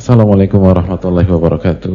Assalamualaikum warahmatullahi wabarakatuh.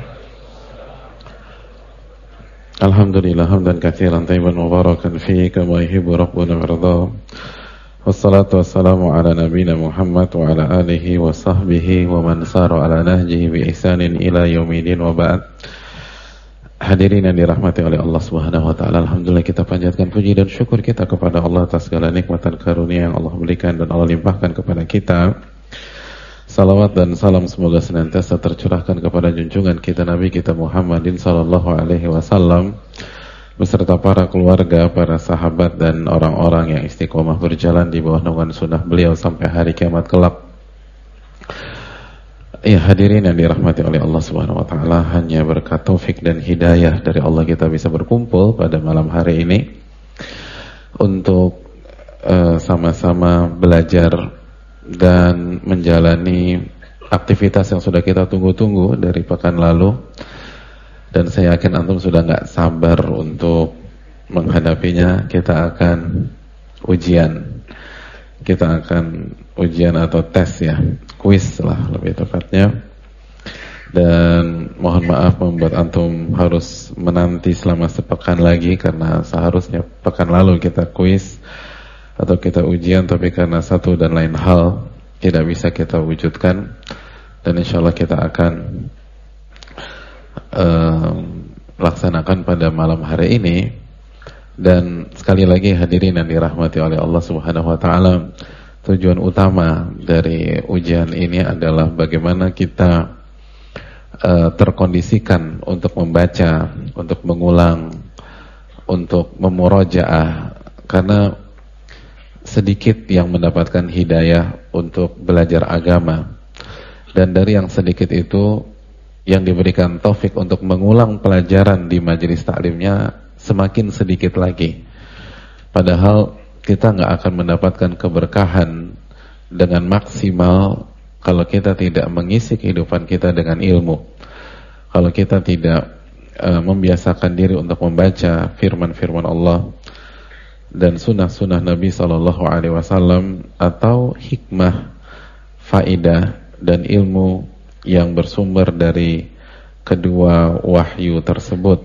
Alhamdulillah hamdan katsiran tayyiban mubarakan fihi kama yuhibbu rabbuna wa yarda. Wassalatu wassalamu ala nabiyyina Muhammad wa ala alihi wa sahbihi wa man sara ala nahjihi bi ihsanin ila yaumil wa ba'd. Hadirin yang dirahmati oleh Allah Subhanahu wa taala, alhamdulillah kita panjatkan puji dan syukur kita kepada Allah atas segala nikmat dan karunia yang Allah berikan dan Allah limpahkan kepada kita. Salawat dan salam semoga senantiasa tercurahkan kepada junjungan kita Nabi kita Muhammadin sallallahu alaihi wasallam beserta para keluarga, para sahabat dan orang-orang yang istiqomah berjalan di bawah naungan sunnah beliau sampai hari kiamat kelak. Ya hadirin yang dirahmati oleh Allah Subhanahu wa taala, hanya berkat taufik dan hidayah dari Allah kita bisa berkumpul pada malam hari ini untuk sama-sama belajar dan menjalani aktivitas yang sudah kita tunggu-tunggu dari pekan lalu, dan saya yakin antum sudah nggak sabar untuk menghadapinya. Kita akan ujian atau tes ya, kuis lah lebih tepatnya, dan mohon maaf membuat antum harus menanti selama sepekan lagi karena seharusnya pekan lalu kita kuis atau kita ujian, tapi karena satu dan lain hal tidak bisa kita wujudkan, dan insyaallah kita akan laksanakan pada malam hari ini. Dan sekali lagi hadirin yang dirahmati oleh Allah Subhanahu wa taala, tujuan utama dari ujian ini adalah bagaimana kita terkondisikan untuk membaca, untuk mengulang, untuk memurajaah, karena sedikit yang mendapatkan hidayah untuk belajar agama, dan dari yang sedikit itu yang diberikan taufik untuk mengulang pelajaran di majelis taklimnya semakin sedikit lagi. Padahal kita nggak akan mendapatkan keberkahan dengan maksimal kalau kita tidak mengisi kehidupan kita dengan ilmu, kalau kita tidak membiasakan diri untuk membaca firman-firman Allah dan sunnah-sunnah Nabi SAW, atau hikmah, faidah dan ilmu yang bersumber dari kedua wahyu tersebut.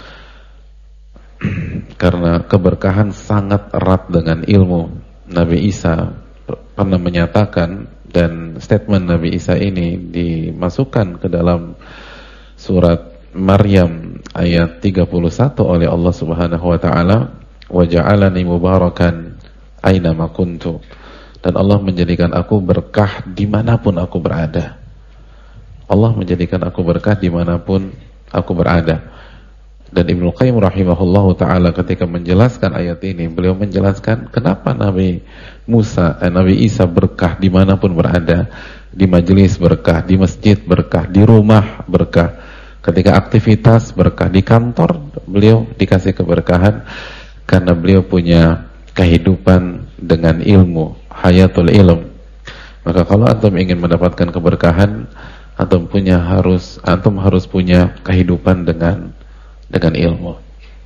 Karena keberkahan sangat erat dengan ilmu. Nabi Isa pernah menyatakan, dan statement Nabi Isa ini dimasukkan ke dalam surat Maryam ayat 31 oleh Allah Subhanahu wa taala, wa ja'alani mubarakan aina ma kuntu, dan Allah menjadikan aku berkah dimanapun aku berada. Allah menjadikan aku berkah dimanapun aku berada. Dan Ibnu Qayyim rahimahullahu ta'ala ketika menjelaskan ayat ini, beliau menjelaskan kenapa Nabi Isa berkah dimanapun berada. Di majelis berkah, di masjid berkah, di rumah berkah, ketika aktivitas berkah, di kantor beliau dikasih keberkahan karena beliau punya kehidupan dengan ilmu, hayatul ilm. Maka kalau antum ingin mendapatkan keberkahan, antum harus punya kehidupan dengan ilmu.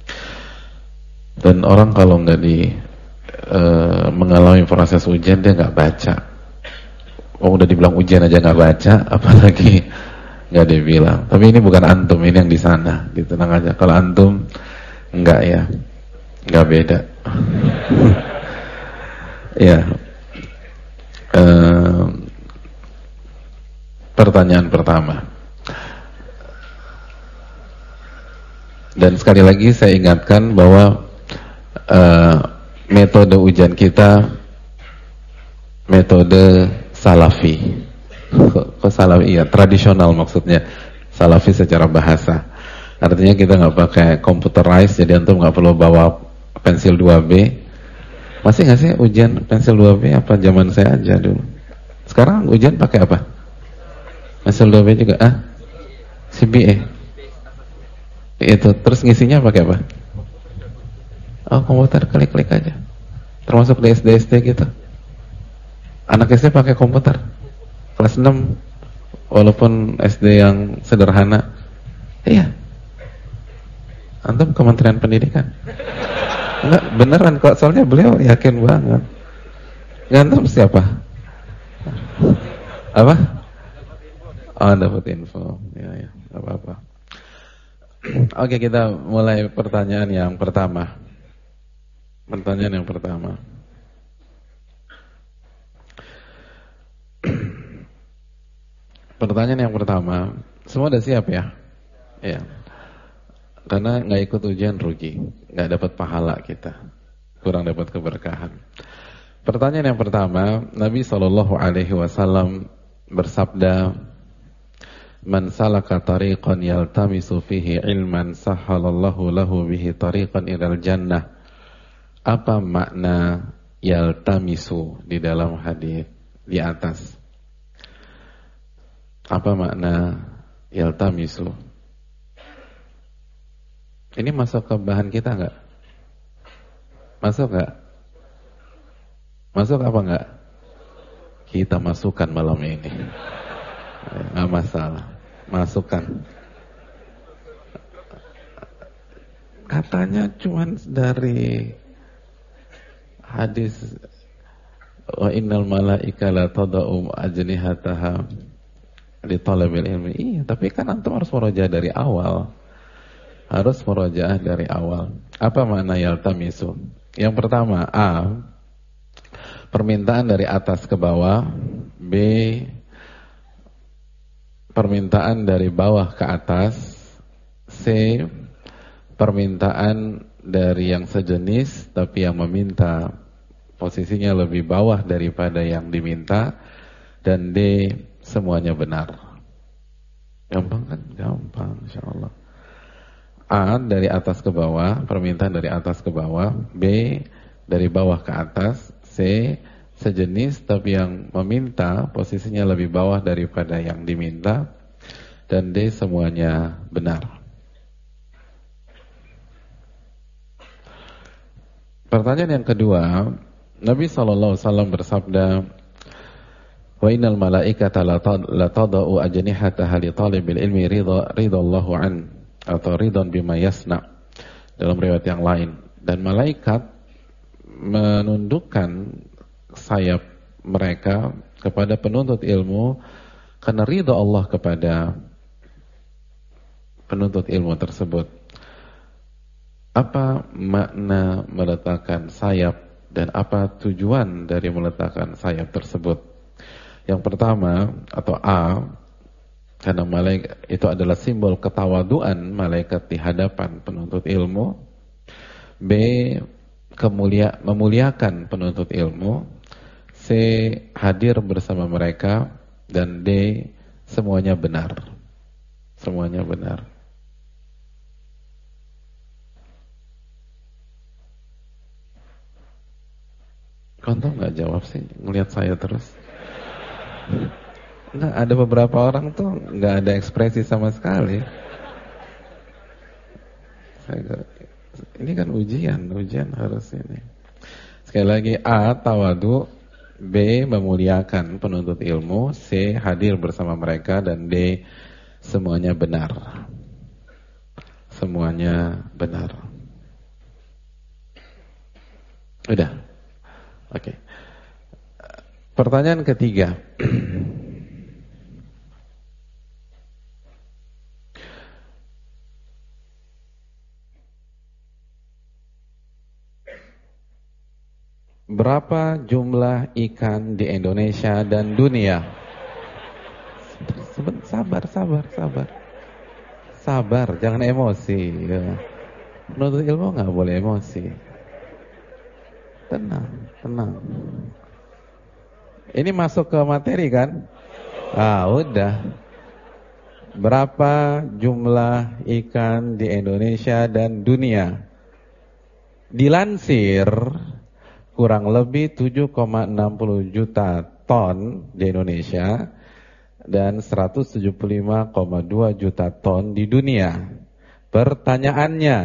Dan orang kalau nggak mengalami proses ujian, dia nggak baca. Udah dibilang ujian aja nggak baca, apalagi nggak dibilang. Tapi ini bukan antum, ini yang di sana. Gitu, tenang aja. Kalau antum nggak ya. Gak beda. Ya. Pertanyaan pertama. Dan sekali lagi saya ingatkan bahwa metode ujian kita metode salafi. Kok salafi? Iya, tradisional maksudnya. Salafi secara bahasa. Artinya kita nggak pakai computerized, jadi antum nggak perlu bawa pensil 2B. Masih nggak sih ujian pensil 2B? Apa zaman saya aja dulu? Sekarang ujian pakai apa? Pensil 2B juga? CBE. Itu terus ngisinya pakai apa? Oh, komputer, klik-klik aja. Termasuk di SD gitu. Anak SD pakai komputer kelas 6, walaupun SD yang sederhana. Iya. Antum Kementerian Pendidikan? Enggak, beneran kok, soalnya beliau yakin banget. Antum siapa? Apa? Oh, dapat info. Ya, ya, enggak apa-apa. Oke, kita mulai pertanyaan yang pertama. Pertanyaan yang pertama. Pertanyaan yang pertama, semua udah siap ya? Ya. Karena nggak ikut ujian rugi, nggak dapat pahala kita, kurang dapat keberkahan. Pertanyaan yang pertama, Nabi SAW bersabda, "Man salaka tariqan yaltamisu fihi ilman sahhalallahu lahu bihi tariqan ilal jannah." Apa makna yaltamisu di dalam hadis di atas? Apa makna yaltamisu? Ini masuk ke bahan kita enggak? Masuk enggak? Masuk apa enggak? Kita masukkan malam ini. Enggak masalah. Masukkan. Katanya cuman dari hadis wa innal malaika la tada'u ajnihataha li talabil ilmi. Iya, tapi kan antum harus murojaah dari awal. Harus murojaah dari awal. Apa makna yaltamisu? Yang pertama, A, permintaan dari atas ke bawah. B, permintaan dari bawah ke atas. C, permintaan dari yang sejenis tapi yang meminta posisinya lebih bawah daripada yang diminta. Dan D, semuanya benar. Gampang kan? Gampang, insyaallah. A, dari atas ke bawah, permintaan dari atas ke bawah. B, dari bawah ke atas. C, sejenis tapi yang meminta posisinya lebih bawah daripada yang diminta. Dan D, semuanya benar. Pertanyaan yang kedua, Nabi SAW bersabda, "Wa innal malaikata la tada'u ajnihataha li talibil ilmi ridallahu an." Atau ridon bima yasna dalam riwayat yang lain. Dan malaikat menundukkan sayap mereka kepada penuntut ilmu karena ridha Allah kepada penuntut ilmu tersebut. Apa makna meletakkan sayap dan apa tujuan dari meletakkan sayap tersebut? Yang pertama atau A, karena malaikat itu adalah simbol ketawaduan malaikat di hadapan penuntut ilmu. B, memuliakan penuntut ilmu. C, hadir bersama mereka. Dan D, semuanya benar. Semuanya benar. Kontok nggak jawab sih, ngelihat saya terus. Nggak, ada beberapa orang tuh nggak ada ekspresi sama sekali. Ini kan ujian harus ini. Sekali lagi, A, tawadu. B, memuliakan penuntut ilmu. C, hadir bersama mereka. Dan D, semuanya benar. Semuanya benar. Udah. Oke. Pertanyaan ketiga. Berapa jumlah ikan di Indonesia dan dunia? Sabar, jangan emosi. Penuntut ilmu nggak boleh emosi. Tenang. Ini masuk ke materi kan? Udah. Berapa jumlah ikan di Indonesia dan dunia? Dilansir, kurang lebih 7,60 juta ton di Indonesia dan 175,2 juta ton di dunia. Pertanyaannya,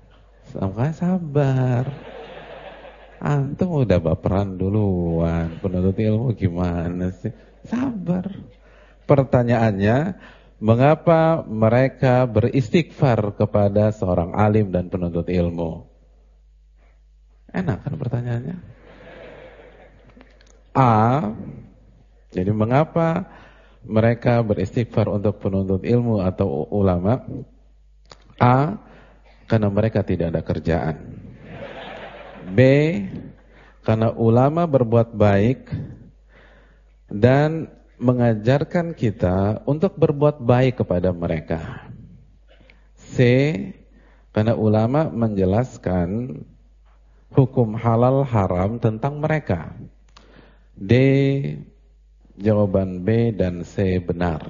sabar. Antum udah baperan duluan, penuntut ilmu gimana sih? Sabar. Pertanyaannya, mengapa mereka beristighfar kepada seorang alim dan penuntut ilmu? Enak kan pertanyaannya? A, jadi mengapa mereka beristighfar untuk penuntut ilmu atau ulama? A. Karena mereka tidak ada kerjaan. B. Karena ulama berbuat baik dan mengajarkan kita untuk berbuat baik kepada mereka. C. Karena ulama menjelaskan hukum halal haram tentang mereka. D. Jawaban B dan C benar.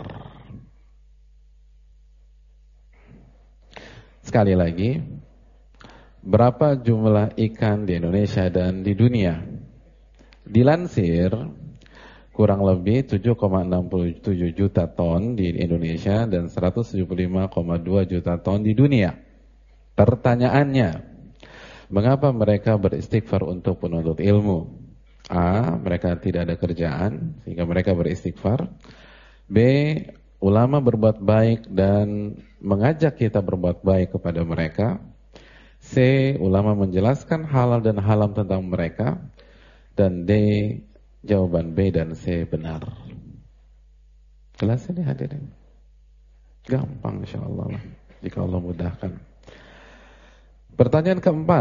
Sekali lagi, berapa jumlah ikan di Indonesia dan di dunia? Dilansir, kurang lebih 7,67 juta ton di Indonesia dan 175,2 juta ton di dunia. Pertanyaannya, mengapa mereka beristighfar untuk penuntut ilmu? A. Mereka tidak ada kerjaan sehingga mereka beristighfar. B. Ulama berbuat baik dan mengajak kita berbuat baik kepada mereka. C. Ulama menjelaskan halal dan haram tentang mereka. Dan D. Jawaban B dan C benar. Jelas ini hadirin? Gampang insyaallah lah, jika Allah mudahkan. Pertanyaan keempat,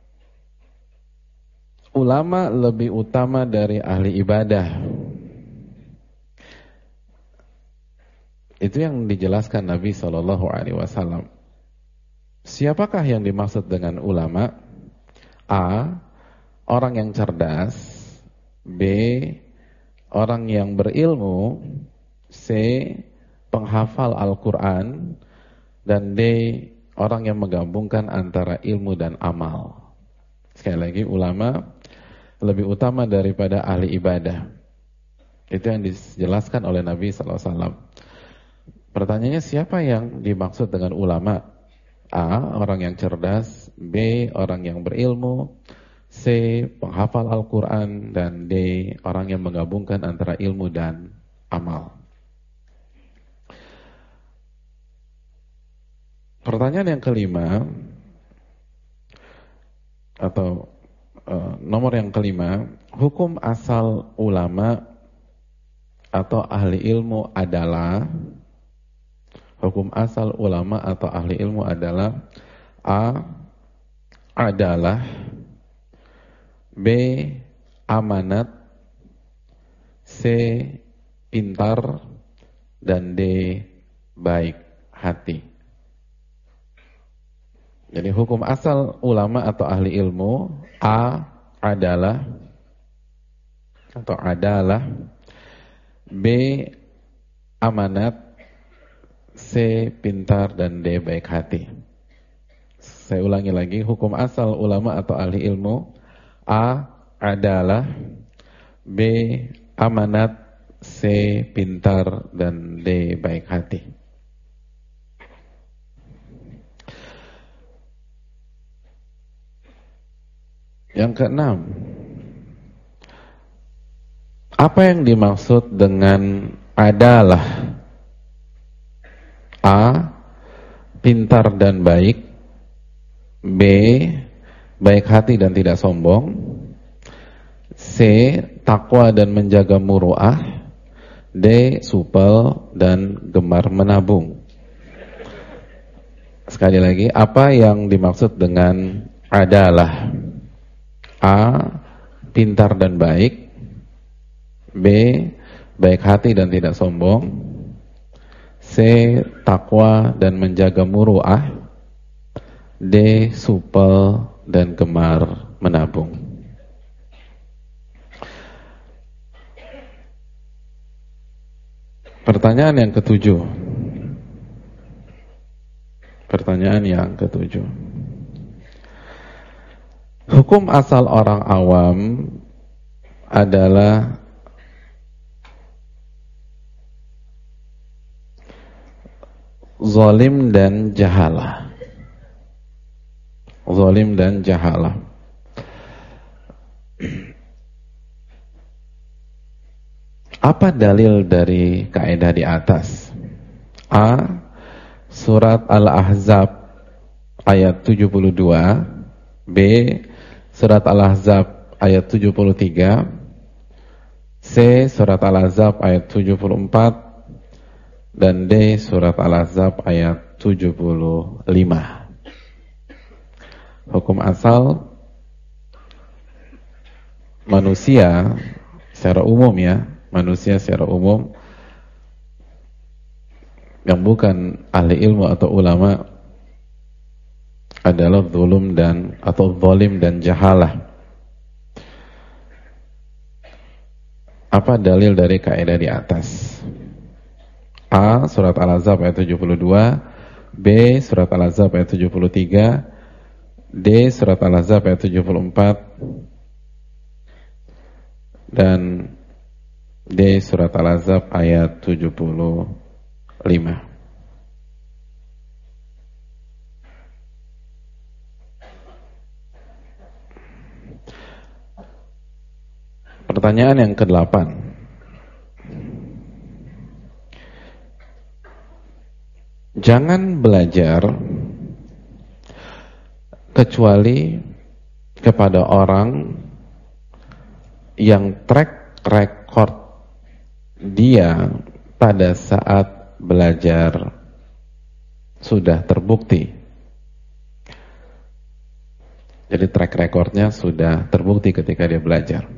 ulama lebih utama dari ahli ibadah. Itu yang dijelaskan Nabi SAW. Siapakah yang dimaksud dengan ulama? A. Orang yang cerdas. B. Orang yang berilmu. C. Penghafal Al-Quran. Dan D. Orang yang menggabungkan antara ilmu dan amal. Sekali lagi, ulama lebih utama daripada ahli ibadah. Itu yang dijelaskan oleh Nabi SAW. Pertanyaannya, siapa yang dimaksud dengan ulama? A. Orang yang cerdas. B. Orang yang berilmu. C. Penghafal Al-Quran. Dan D. Orang yang menggabungkan antara ilmu dan amal. Pertanyaan yang kelima, atau nomor yang kelima, hukum asal ulama atau ahli ilmu adalah, hukum asal ulama atau ahli ilmu adalah A. Adalah. B. Amanat. C. Pintar. Dan D. Baik hati. Jadi hukum asal ulama atau ahli ilmu, A. Adalah atau adalah. B. Amanat. C. Pintar. Dan D. Baik hati. Saya ulangi lagi, hukum asal ulama atau ahli ilmu, A. Adalah. B. Amanat. C. Pintar. Dan D. Baik hati. Yang keenam, apa yang dimaksud dengan adalah? A. Pintar dan baik. B. Baik hati dan tidak sombong. C. Takwa dan menjaga muru'ah. D. Supel dan gemar menabung. Sekali lagi, apa yang dimaksud dengan adalah? A. Pintar dan baik. B. Baik hati dan tidak sombong. C. Takwa dan menjaga muru'ah. D. Supel dan gemar menabung. Pertanyaan yang ketujuh. Pertanyaan yang ketujuh. Hukum asal orang awam adalah zalim dan jahalah. Zalim dan jahalah. Apa dalil dari kaidah di atas? A. Surat Al-Ahzab ayat 72. B. Surat Al-Ahzab ayat 73. C. Surat Al-Ahzab ayat 74. dan D surat Al-Ahzab ayat 75. Hukum asal manusia secara umum ya, manusia secara umum yang bukan ahli ilmu atau ulama adalah zulum dan atau zalim dan jahalah. Apa dalil dari kaidah di atas? A. Surat Al-Ahzab ayat 72, B. Surat Al-Ahzab ayat 73, D. Surat Al-Ahzab ayat 74, dan D. Surat Al-Ahzab ayat 75. Pertanyaan yang ke-8. Jangan belajar kecuali kepada orang yang track record dia pada saat belajar sudah terbukti. Jadi track recordnya sudah terbukti ketika dia belajar.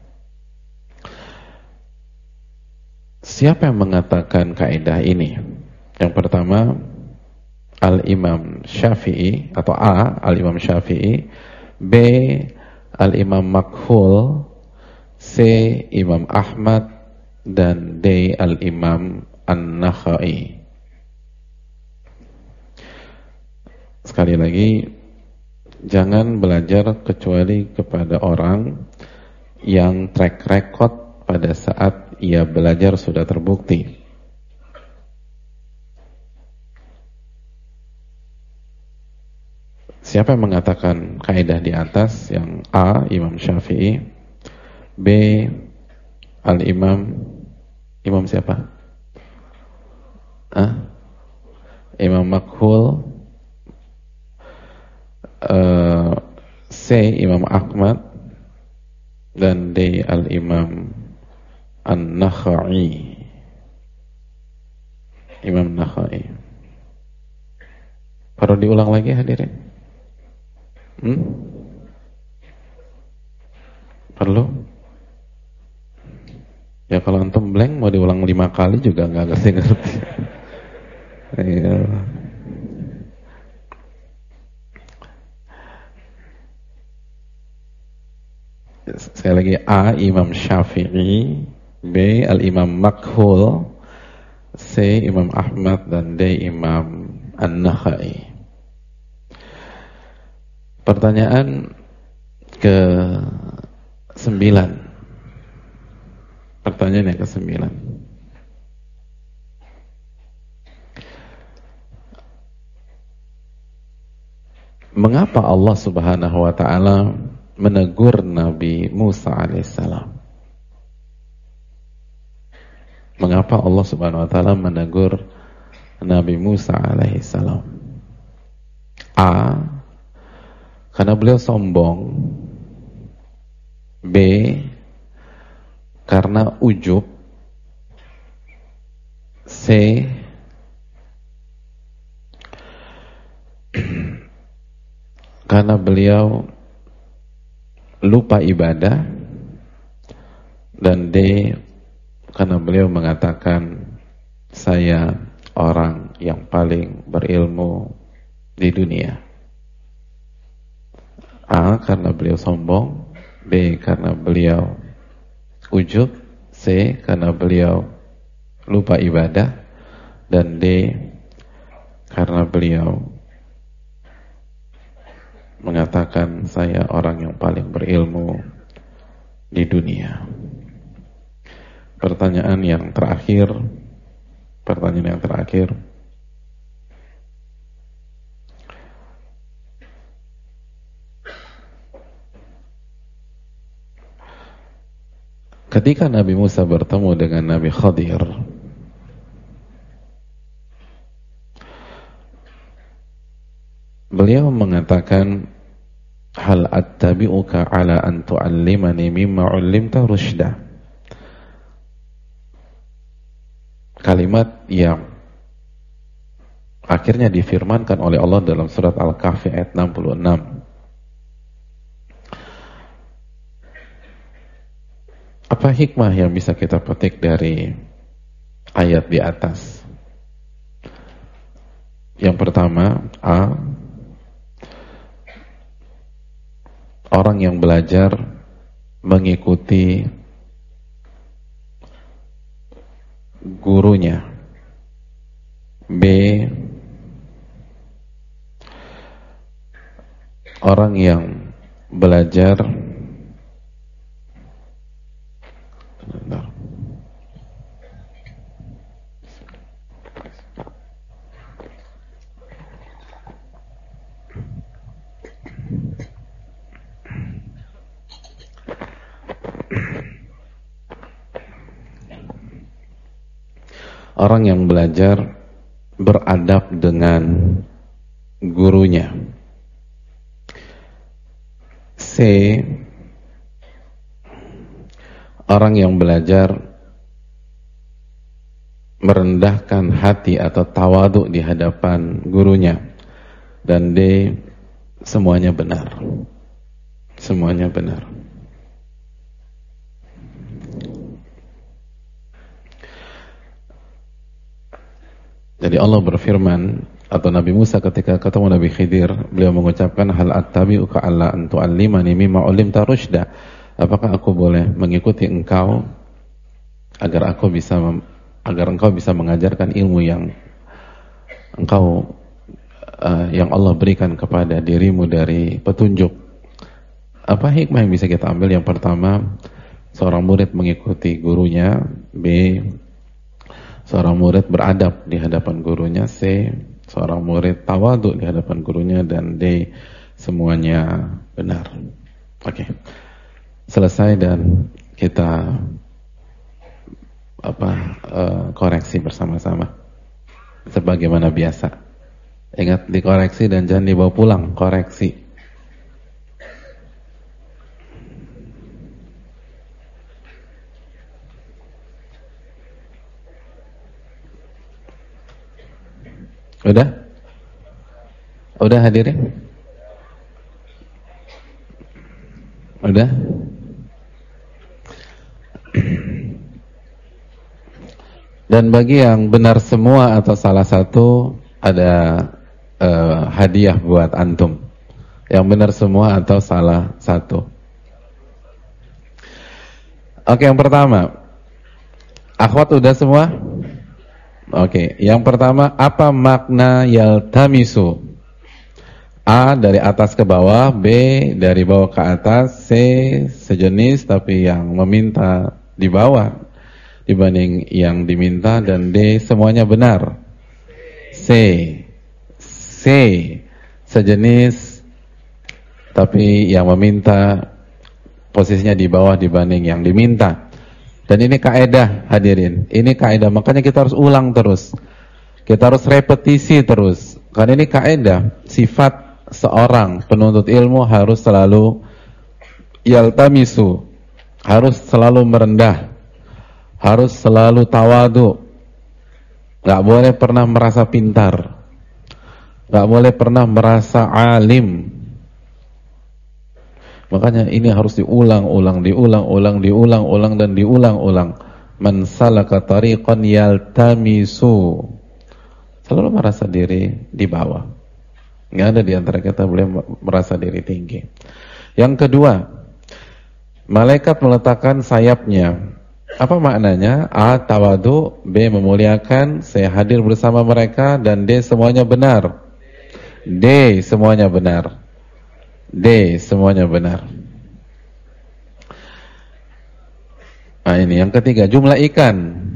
Siapa yang mengatakan kaidah ini? Yang pertama, Al-Imam Syafi'i atau A. Al-Imam Syafi'i, B. Al-Imam Makhul, C. Imam Ahmad, dan D. Al-Imam An-Nakhai. Sekali lagi, jangan belajar kecuali kepada orang yang track record pada saat ia belajar sudah terbukti. Siapa yang mengatakan kaidah di atas? Yang A. Imam Syafi'i, B. Al-Imam siapa? Imam Makhul, C. Imam Ahmad, dan D. Al-Imam An-Nakhai. Imam Nakhai. Perlu diulang lagi hadirin? Perlu? Ya kalau antum blank mau diulang 5 kali juga nggak ngerti-ngerti. Iya. Sekali lagi, A. Imam Syafi'i, B. Al-Imam Makhul, C. Imam Ahmad, dan D. Imam An-Nakhai. Pertanyaan ke-9. Pertanyaan yang ke-9. Mengapa Allah Subhanahu wa taala menegur Nabi Musa alaihissalam? Mengapa Allah Subhanahu wa taala menegur Nabi Musa alaihissalam? A. Karena beliau sombong. B. Karena ujub. C. Karena beliau lupa ibadah. Dan D. Karena beliau mengatakan, saya orang yang paling berilmu di dunia. A. Karena beliau sombong. B. Karena beliau ujub. C. Karena beliau lupa ibadah. Dan D. Karena beliau mengatakan, saya orang yang paling berilmu di dunia. Pertanyaan yang terakhir. Ketika Nabi Musa bertemu dengan Nabi Khadir, beliau mengatakan, hal attabi'uka ala an tu'allimani mimma 'ullimta rusyda. Kalimat yang akhirnya difirmankan oleh Allah dalam surat Al-Kahfi ayat 66. Apa hikmah yang bisa kita petik dari ayat di atas? Yang pertama, orang yang belajar mengikuti gurunya. B, orang yang belajar orang yang belajar beradab dengan gurunya. C, orang yang belajar merendahkan hati atau tawadhu di hadapan gurunya. Dan D, semuanya benar. Semuanya benar. Jadi Allah berfirman, atau Nabi Musa ketika ketemu Nabi Khidir, beliau mengucapkan, hal attabi'uka alla an tu'allimani mimma 'ullimta rusyda. Apakah aku boleh mengikuti engkau agar engkau bisa mengajarkan ilmu yang yang Allah berikan kepada dirimu dari petunjuk. Apa hikmah yang bisa kita ambil? Yang pertama, seorang murid mengikuti gurunya. B, seorang murid beradab di hadapan gurunya. C, seorang murid tawadhu di hadapan gurunya. Dan D, semuanya benar. Oke. Selesai dan kita koreksi bersama-sama sebagaimana biasa. Ingat, dikoreksi dan jangan dibawa pulang, koreksi. Udah? Udah hadirin? Udah? Dan bagi yang benar semua atau salah satu, ada hadiah buat antum. Yang benar semua atau salah satu. Oke, yang pertama, akhwat udah semua? Oke, yang pertama, apa makna yaltamisu? A, dari atas ke bawah. B, dari bawah ke atas. C, sejenis tapi yang meminta di bawah dibanding yang diminta. Dan D, semuanya benar. C, sejenis tapi yang meminta posisinya di bawah dibanding yang diminta. Dan ini kaedah, hadirin. Ini kaedah, makanya kita harus ulang terus. Kita harus repetisi terus. Karena ini kaedah, sifat seorang penuntut ilmu harus selalu yaltamisu, harus selalu merendah, harus selalu tawadhu. Gak boleh pernah merasa pintar, gak boleh pernah merasa alim. Makanya ini harus diulang-ulang dan diulang-ulang. Man salaka tariqan yaltamisu, selalu merasa diri di bawah. Nggak ada di antara kita boleh merasa diri tinggi. Yang kedua, malaikat meletakkan sayapnya. Apa maknanya? A, tawadhu. B, memuliakan. C, hadir bersama mereka. Dan D, semuanya benar. D, semuanya benar. D, semuanya benar. Nah, ini yang ketiga, jumlah ikan.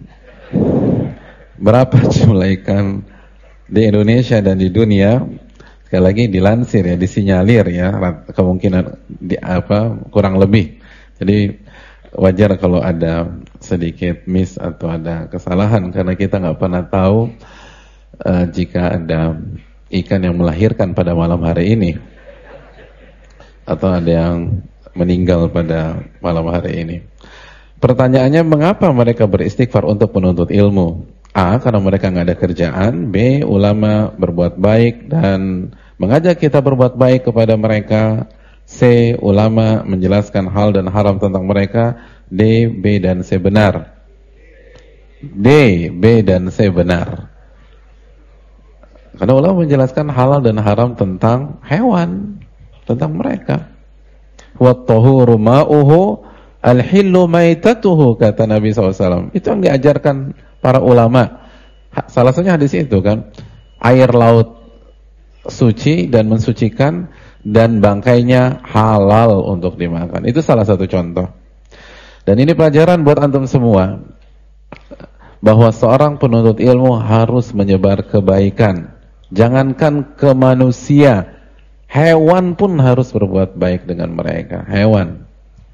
Berapa jumlah ikan di Indonesia dan di dunia? Sekali lagi dilansir ya, disinyalir ya, kemungkinan kurang lebih. Jadi wajar kalau ada sedikit miss atau ada kesalahan, karena kita nggak pernah tahu jika ada ikan yang melahirkan pada malam hari ini atau ada yang meninggal pada malam hari ini. Pertanyaannya, mengapa mereka beristighfar untuk penuntut ilmu? A, karena mereka nggak ada kerjaan. B, ulama berbuat baik dan mengajak kita berbuat baik kepada mereka. C, ulama menjelaskan hal dan haram tentang mereka. D, B dan C benar. D, B dan C benar. Karena ulama menjelaskan halal dan haram tentang hewan, tentang mereka. Wat-tahuru ma'uhu al-hillu maitatuhu, kata Nabi SAW. Itu yang diajarkan para ulama. Salah satunya hadis itu kan, air laut suci dan mensucikan, dan bangkainya halal untuk dimakan. Itu salah satu contoh. Dan ini pelajaran buat antum semua, bahwa seorang penuntut ilmu harus menyebar kebaikan. Jangankan ke manusia, hewan pun harus berbuat baik dengan mereka. Hewan,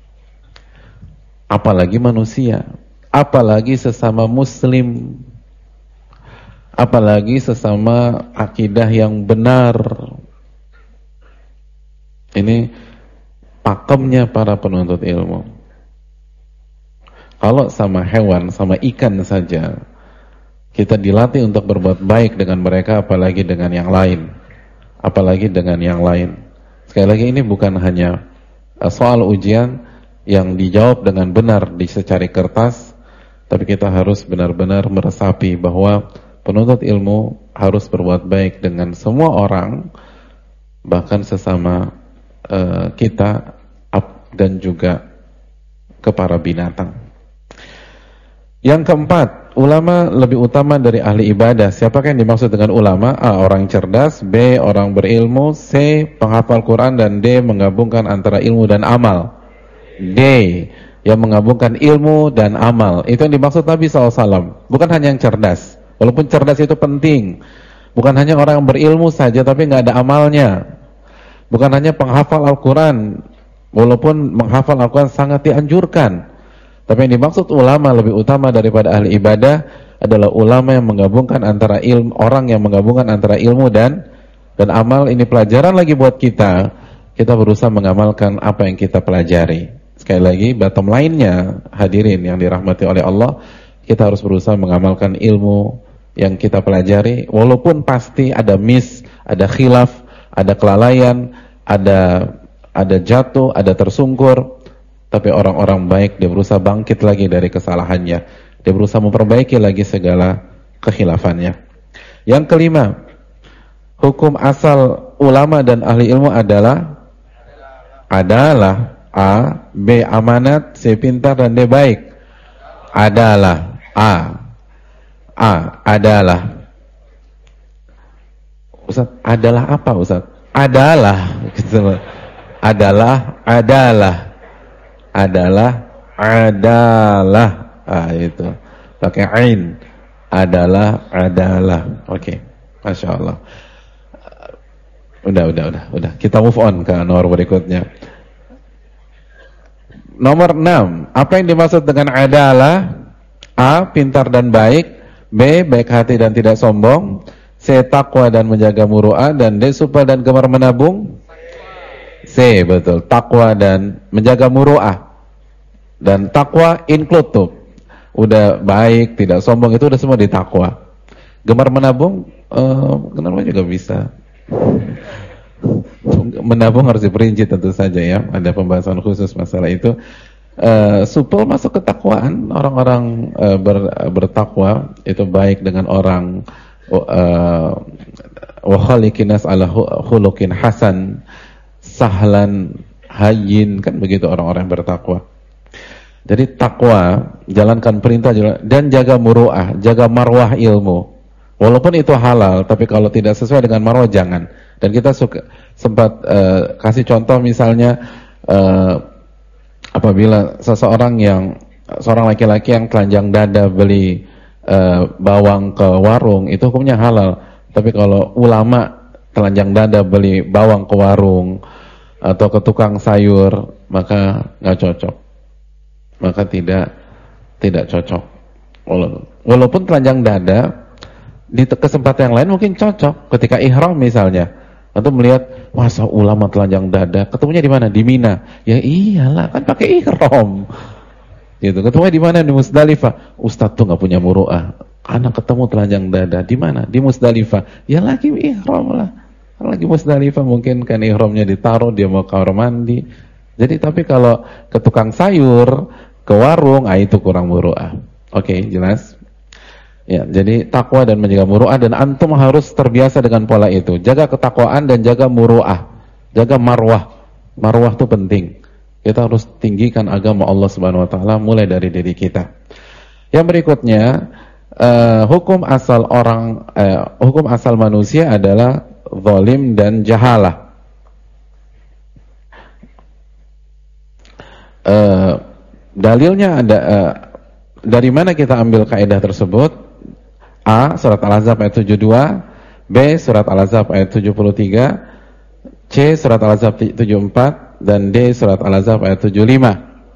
apalagi manusia, apalagi sesama muslim, apalagi sesama akidah yang benar. Ini pakemnya para penuntut ilmu. Kalau sama hewan, sama ikan saja kita dilatih untuk berbuat baik dengan mereka, apalagi dengan yang lain. Apalagi dengan yang lain. Sekali lagi, ini bukan hanya soal ujian yang dijawab dengan benar di secari kertas, tapi kita harus benar-benar meresapi bahwa penuntut ilmu harus berbuat baik dengan semua orang, bahkan sesama kita dan juga ke para binatang. Yang keempat, ulama lebih utama dari ahli ibadah. Siapakah yang dimaksud dengan ulama? A, orang cerdas. B, orang berilmu. C, penghafal Quran. Dan D, menggabungkan antara ilmu dan amal. D, yang menggabungkan ilmu dan amal. Itu yang dimaksud Nabi SAW. Bukan hanya yang cerdas. Walaupun cerdas itu penting. Bukan hanya orang yang berilmu saja tapi nggak ada amalnya. Bukan hanya penghafal Al-Quran. Walaupun menghafal Al-Quran sangat dianjurkan. Tapi yang dimaksud ulama lebih utama daripada ahli ibadah adalah ulama yang menggabungkan antara ilmu, orang yang menggabungkan antara ilmu dan amal. Ini pelajaran lagi buat kita. Kita berusaha mengamalkan apa yang kita pelajari. Sekali lagi, bottom line-nya, hadirin yang dirahmati oleh Allah, kita harus berusaha mengamalkan ilmu yang kita pelajari, walaupun pasti ada miss, ada khilaf, ada kelalaian, ada jatuh, ada tersungkur. Tapi orang-orang baik, dia berusaha bangkit lagi dari kesalahannya. Dia berusaha memperbaiki lagi segala kehilafannya. Yang kelima, hukum asal ulama dan ahli ilmu adalah A, B, amanat, C, pintar, dan D, baik. Adalah adalah. Ustaz, adalah apa Ustaz? Adalah gitu. Adalah itu pakai ain, adalah. Oke. Masya Allah. Udah kita move on ke nomor berikutnya. Nomor 6, apa yang dimaksud dengan adalah? A, pintar dan baik. B, baik hati dan tidak sombong. C, takwa dan menjaga muru'ah. Dan D, supel dan gemar menabung. C, betul, takwa dan menjaga muru'ah. Dan takwa include tuh, udah baik, tidak sombong, itu udah semua di takwa. Gemar menabung, kenapa juga bisa. Menabung harus diperinci tentu saja ya, ada pembahasan khusus masalah itu. Supel masuk ketakwaan, orang-orang bertakwa itu baik dengan orang. Wa khaliqin nas ala khuluqin hasan, sahlan hayyin, kan begitu orang-orang yang bertakwa. Jadi takwa, jalankan perintah dan jaga muru'ah, jaga marwah ilmu. Walaupun itu halal, tapi kalau tidak sesuai dengan marwah jangan. Dan kita sempat kasih contoh misalnya apabila seorang laki-laki yang telanjang dada beli bawang ke warung, itu hukumnya halal. Tapi kalau ulama telanjang dada beli bawang ke warung atau ke tukang sayur, maka nggak cocok. Maka tidak cocok. Walaupun telanjang dada di kesempatan yang lain mungkin cocok. Ketika ihram misalnya, atau melihat masa ulama telanjang dada, ketemunya di mana? Di Mina. Ya iyalah, kan pakai ihram. Gitu. Ketemu di mana? Di Musdalifah. Ustadz tuh nggak punya muruah. Anak ketemu telanjang dada. Di mana? Di Musdalifah. Ya lagi ihram lah. Lagi Musdalifah mungkin kan ihramnya ditaruh, dia mau kamar mandi. Jadi tapi kalau ke tukang sayur, ke warung, itu kurang muruah. Oke, jelas? Ya, jadi takwa dan menjaga muruah, dan antum harus terbiasa dengan pola itu. Jaga ketakwaan dan jaga muruah. Jaga marwah. Marwah itu penting. Kita harus tinggikan agama Allah Subhanahu wa taala mulai dari diri kita. Yang berikutnya, hukum asal manusia adalah zalim dan jahalah. Dalilnya ada, dari mana kita ambil kaidah tersebut? A. Surat Al-Ahzab ayat 72, B. Surat Al-Ahzab ayat 73, C. Surat Al-Ahzab 74, dan D. Surat Al-Ahzab ayat 75.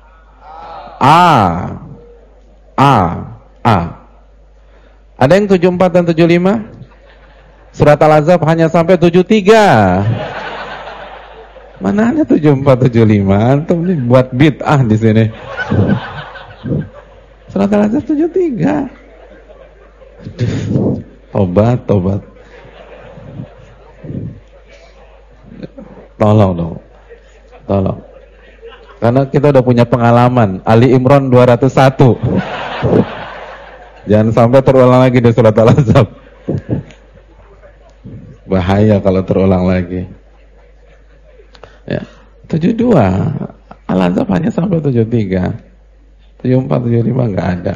A. Ada yang 74 dan 75? Surat Al-Ahzab hanya sampai 73. Mana ada 74 75? Antum nih buat bid'ah di sini. Surat Al-Ahzab 73. Tobat. Tolong dong. Karena kita udah punya pengalaman. Ali Imran 201. Jangan sampai terulang lagi di surat Al-Ahzab. Bahaya kalau terulang lagi. Ya, 72. Al-Ahzab hanya sampai 73. 74, 75 enggak ada.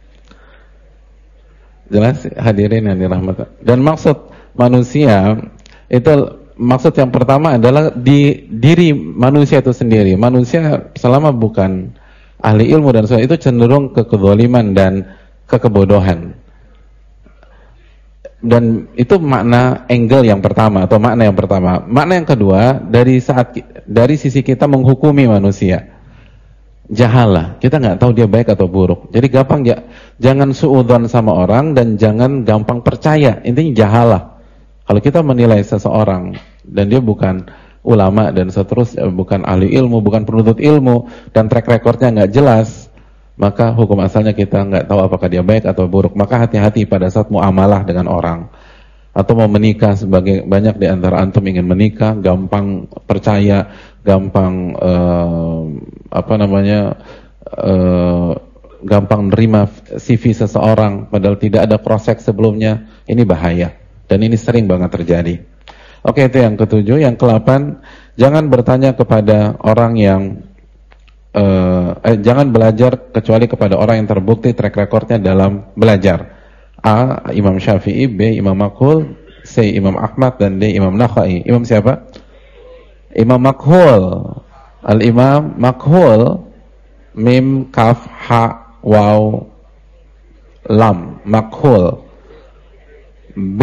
Jelas hadirin yang dirahmati. Dan maksud manusia itu, maksud yang pertama adalah di diri manusia itu sendiri. Manusia selama bukan ahli ilmu dan sebagainya itu cenderung ke kezaliman dan kekebodohan. Dan itu makna angle yang pertama atau makna yang pertama. Makna yang kedua, dari sisi kita menghukumi manusia. Jahalah, kita nggak tahu dia baik atau buruk. Jadi gampang jangan suudzon sama orang dan jangan gampang percaya. Intinya jahalah. Kalau kita menilai seseorang dan dia bukan ulama dan seterusnya, bukan ahli ilmu, bukan penuntut ilmu, dan track recordnya nggak jelas, maka hukum asalnya kita nggak tahu apakah dia baik atau buruk. Maka hati-hati pada saat muamalah dengan orang atau mau menikah. Sebagai banyak di antara antum ingin menikah, gampang percaya, gampang gampang nerima CV seseorang padahal tidak ada cross-check sebelumnya. Ini bahaya dan ini sering banget terjadi. Oke, itu yang ketujuh. Yang ke-8, jangan bertanya kepada orang yang jangan belajar kecuali kepada orang yang terbukti track recordnya dalam belajar. A. Imam Syafi'i, B. Imam Makhul, C. Imam Ahmad, dan D. Imam Nakhai. Imam siapa? Imam Makhul. Al-Imam Makhul, mim, kaf, ha, waw, lam. Makhul. B.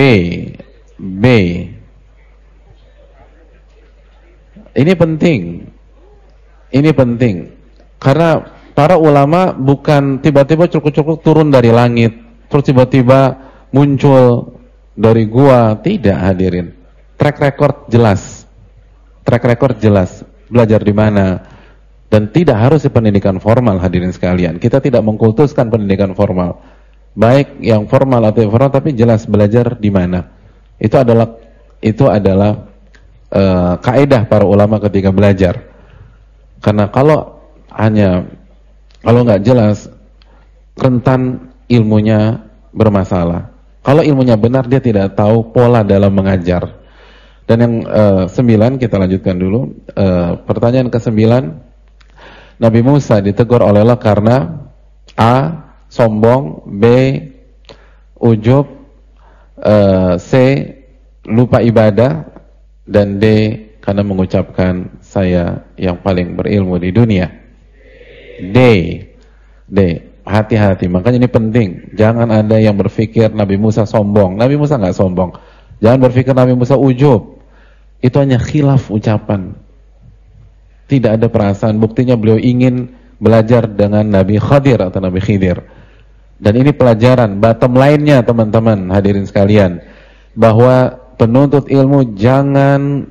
Ini penting. Karena para ulama bukan tiba-tiba cukup-cukup turun dari langit, terus tiba-tiba muncul dari gua. Tidak, hadirin. Track record jelas. Belajar di mana. Dan tidak harus di pendidikan formal, hadirin sekalian. Kita tidak mengkultuskan pendidikan formal. Baik yang formal atau informal, tapi jelas belajar di mana. Itu adalah kaidah para ulama ketika belajar. Karena kalau nggak jelas, rentan ilmunya bermasalah. Kalau ilmunya benar, dia tidak tahu pola dalam mengajar. Dan yang 9, kita lanjutkan dulu. Pertanyaan ke-9, Nabi Musa ditegur oleh Allah karena A. sombong, B. ujub, C. lupa ibadah, dan D. karena mengucapkan saya yang paling berilmu di dunia. D. Hati-hati, makanya ini penting. Jangan ada yang berpikir Nabi Musa sombong. Nabi Musa nggak sombong. Jangan berpikir Nabi Musa ujub. Itu hanya khilaf ucapan. Tidak ada perasaan. Buktinya beliau ingin belajar dengan Nabi Khadir atau Nabi Khidir. Dan ini pelajaran. Bottom line-nya, teman-teman hadirin sekalian, bahwa penuntut ilmu jangan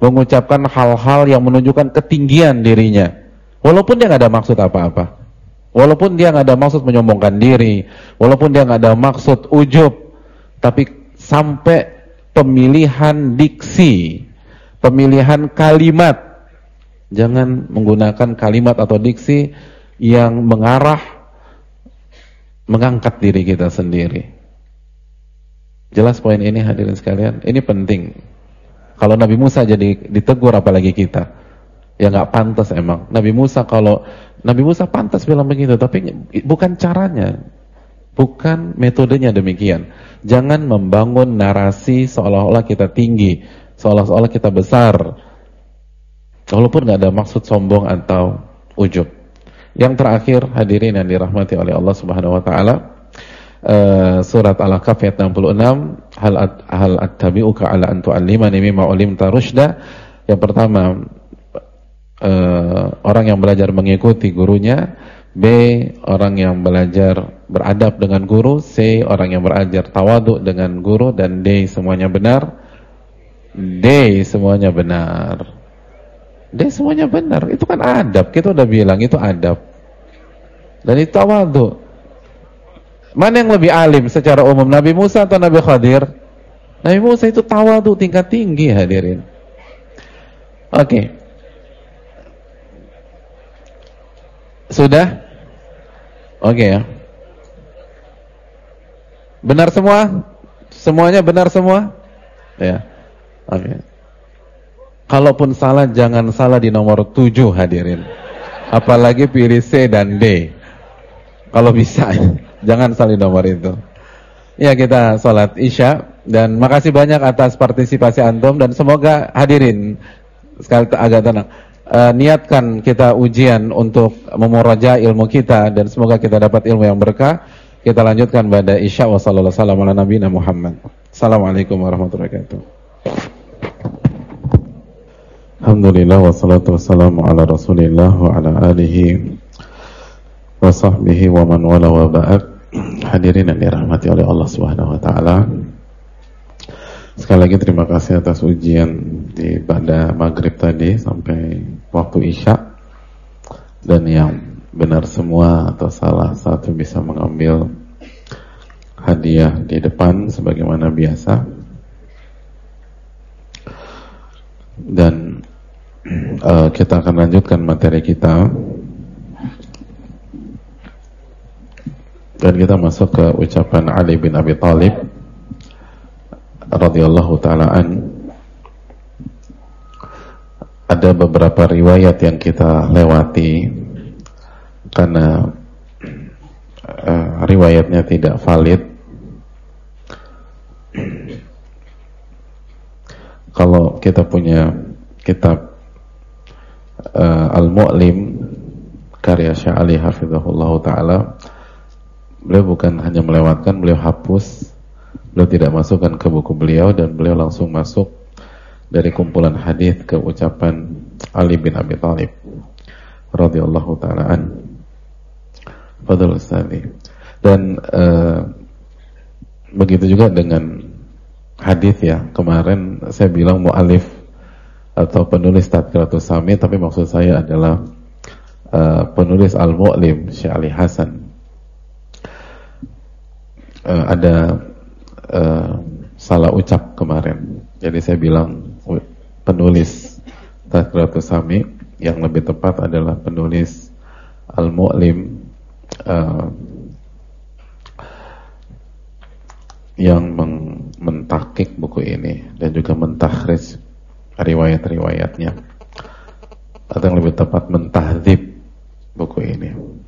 mengucapkan hal-hal yang menunjukkan ketinggian dirinya, walaupun dia nggak ada maksud apa-apa. Walaupun dia nggak ada maksud menyombongkan diri, walaupun dia nggak ada maksud ujub, tapi sampai pemilihan diksi, pemilihan kalimat, jangan menggunakan kalimat atau diksi yang mengarah mengangkat diri kita sendiri. Jelas poin ini hadirin sekalian, ini penting. Kalau Nabi Musa jadi ditegur, apalagi kita. Ya nggak pantas emang. Nabi Musa pantas bilang begitu, tapi bukan caranya, bukan metodenya demikian. Jangan membangun narasi seolah-olah kita tinggi, seolah-olah kita besar, walaupun nggak ada maksud sombong atau ujub. Yang terakhir hadirin yang dirahmati oleh Allah Subhanahu Wa Taala, surat Al-Kahf ayat 66, hal attabi'uka ala an tu'allimani mimma ulimta rusyda. Yang pertama, orang yang belajar mengikuti gurunya, B, orang yang belajar beradab dengan guru, C, orang yang belajar tawadhu dengan guru, dan D, semuanya benar. D, semuanya benar. D, semuanya benar. Itu kan adab, kita udah bilang itu adab. Dan itu tawadhu. Mana yang lebih alim secara umum, Nabi Musa atau Nabi Khadir? Nabi Musa itu tawadhu tingkat tinggi hadirin. Oke. Sudah? Oke ya. Benar semua? Semuanya benar semua? Ya. Oke. Kalaupun salah, jangan salah di nomor 7 hadirin. Apalagi pilih C dan D. Kalau bisa, jangan salah di nomor itu. Ya, kita sholat Isya. Dan makasih banyak atas partisipasi antum. Dan semoga hadirin sekali agak tenang, niatkan kita ujian untuk memuraja ilmu kita, dan semoga kita dapat ilmu yang berkah. Kita lanjutkan pada Isya. Wassalamualaikum warahmatullahi wabarakatuh. Assalamualaikum warahmatullahi wabarakatuh. Alhamdulillah wassalatu wassalamu ala Rasulillah wa ala alihi wa sahbihi wa man wala wa ba'd. Hadirin yang dirahmati oleh Allah Subhanahu wa taala. Sekali lagi terima kasih atas ujian pada maghrib tadi sampai waktu Isya. Dan yang benar semua atau salah satu bisa mengambil hadiah di depan sebagaimana biasa. Dan kita akan lanjutkan materi kita, dan kita masuk ke ucapan Ali bin Abi Thalib radhiyallahu ta'ala an. Ada beberapa riwayat yang kita lewati karena riwayatnya tidak valid. Kalau kita punya kitab Al-Mu'lim karya Syekh Ali hafizahullah ta'ala, beliau bukan hanya melewatkan, beliau hapus, beliau tidak masukkan ke buku beliau, dan beliau langsung masuk dari kumpulan hadis ke ucapan Ali bin Abi Thalib radhiyallahu ta'ala an. Fadhil Ustazi. Dan begitu juga dengan hadis ya. Kemarin saya bilang mu'alif atau penulis Tadkiratus Sami, tapi maksud saya adalah penulis Al-Mu'lim Syekh Ali Hasan. Ada salah ucap kemarin. Jadi saya bilang penulis Tadkiratus Sami, yang lebih tepat adalah penulis Al-Mu'lim yang mentakik buku ini dan juga mentakhrij riwayat-riwayatnya, atau yang lebih tepat mentahdzib buku ini.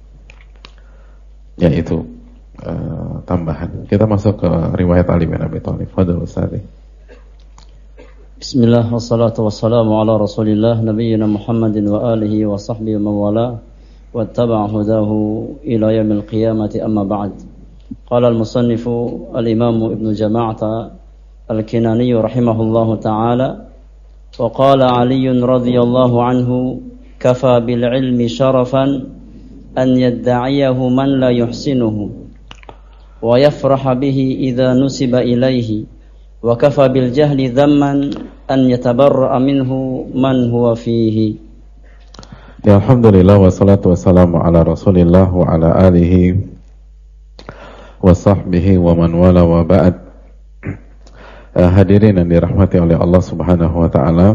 Yaitu tambahan. Kita masuk ke riwayat Ali bin Abi Thalib. Fadhil Ustaz. Bismillah wassalatu wassalamu ala Rasulillah nabiyyina Muhammadin wa alihi wa sahbihi wa wala wattaba'a hudahu ila yaumil qiyamati, amma ba'd. Qala al-musannifu al-imam Ibnu Jama'ah al-Kinani rahimahullahu ta'ala, wa qala Ali radhiyallahu anhu, kafa bil ilmi sharafan an yadda'iyahu man la yuhsinuhu wa yafraha bihi idza nusiba ilayhi, wa kafa bil jahli dhamman an yatabarra'a minhu man huwa fihi. Ya, alhamdulillah wassalatu wassalamu ala Rasulillah wa ala alihi wa sahbihi wa man wala wa ba'd. Hadirin yang dirahmati oleh Allah Subhanahu wa taala.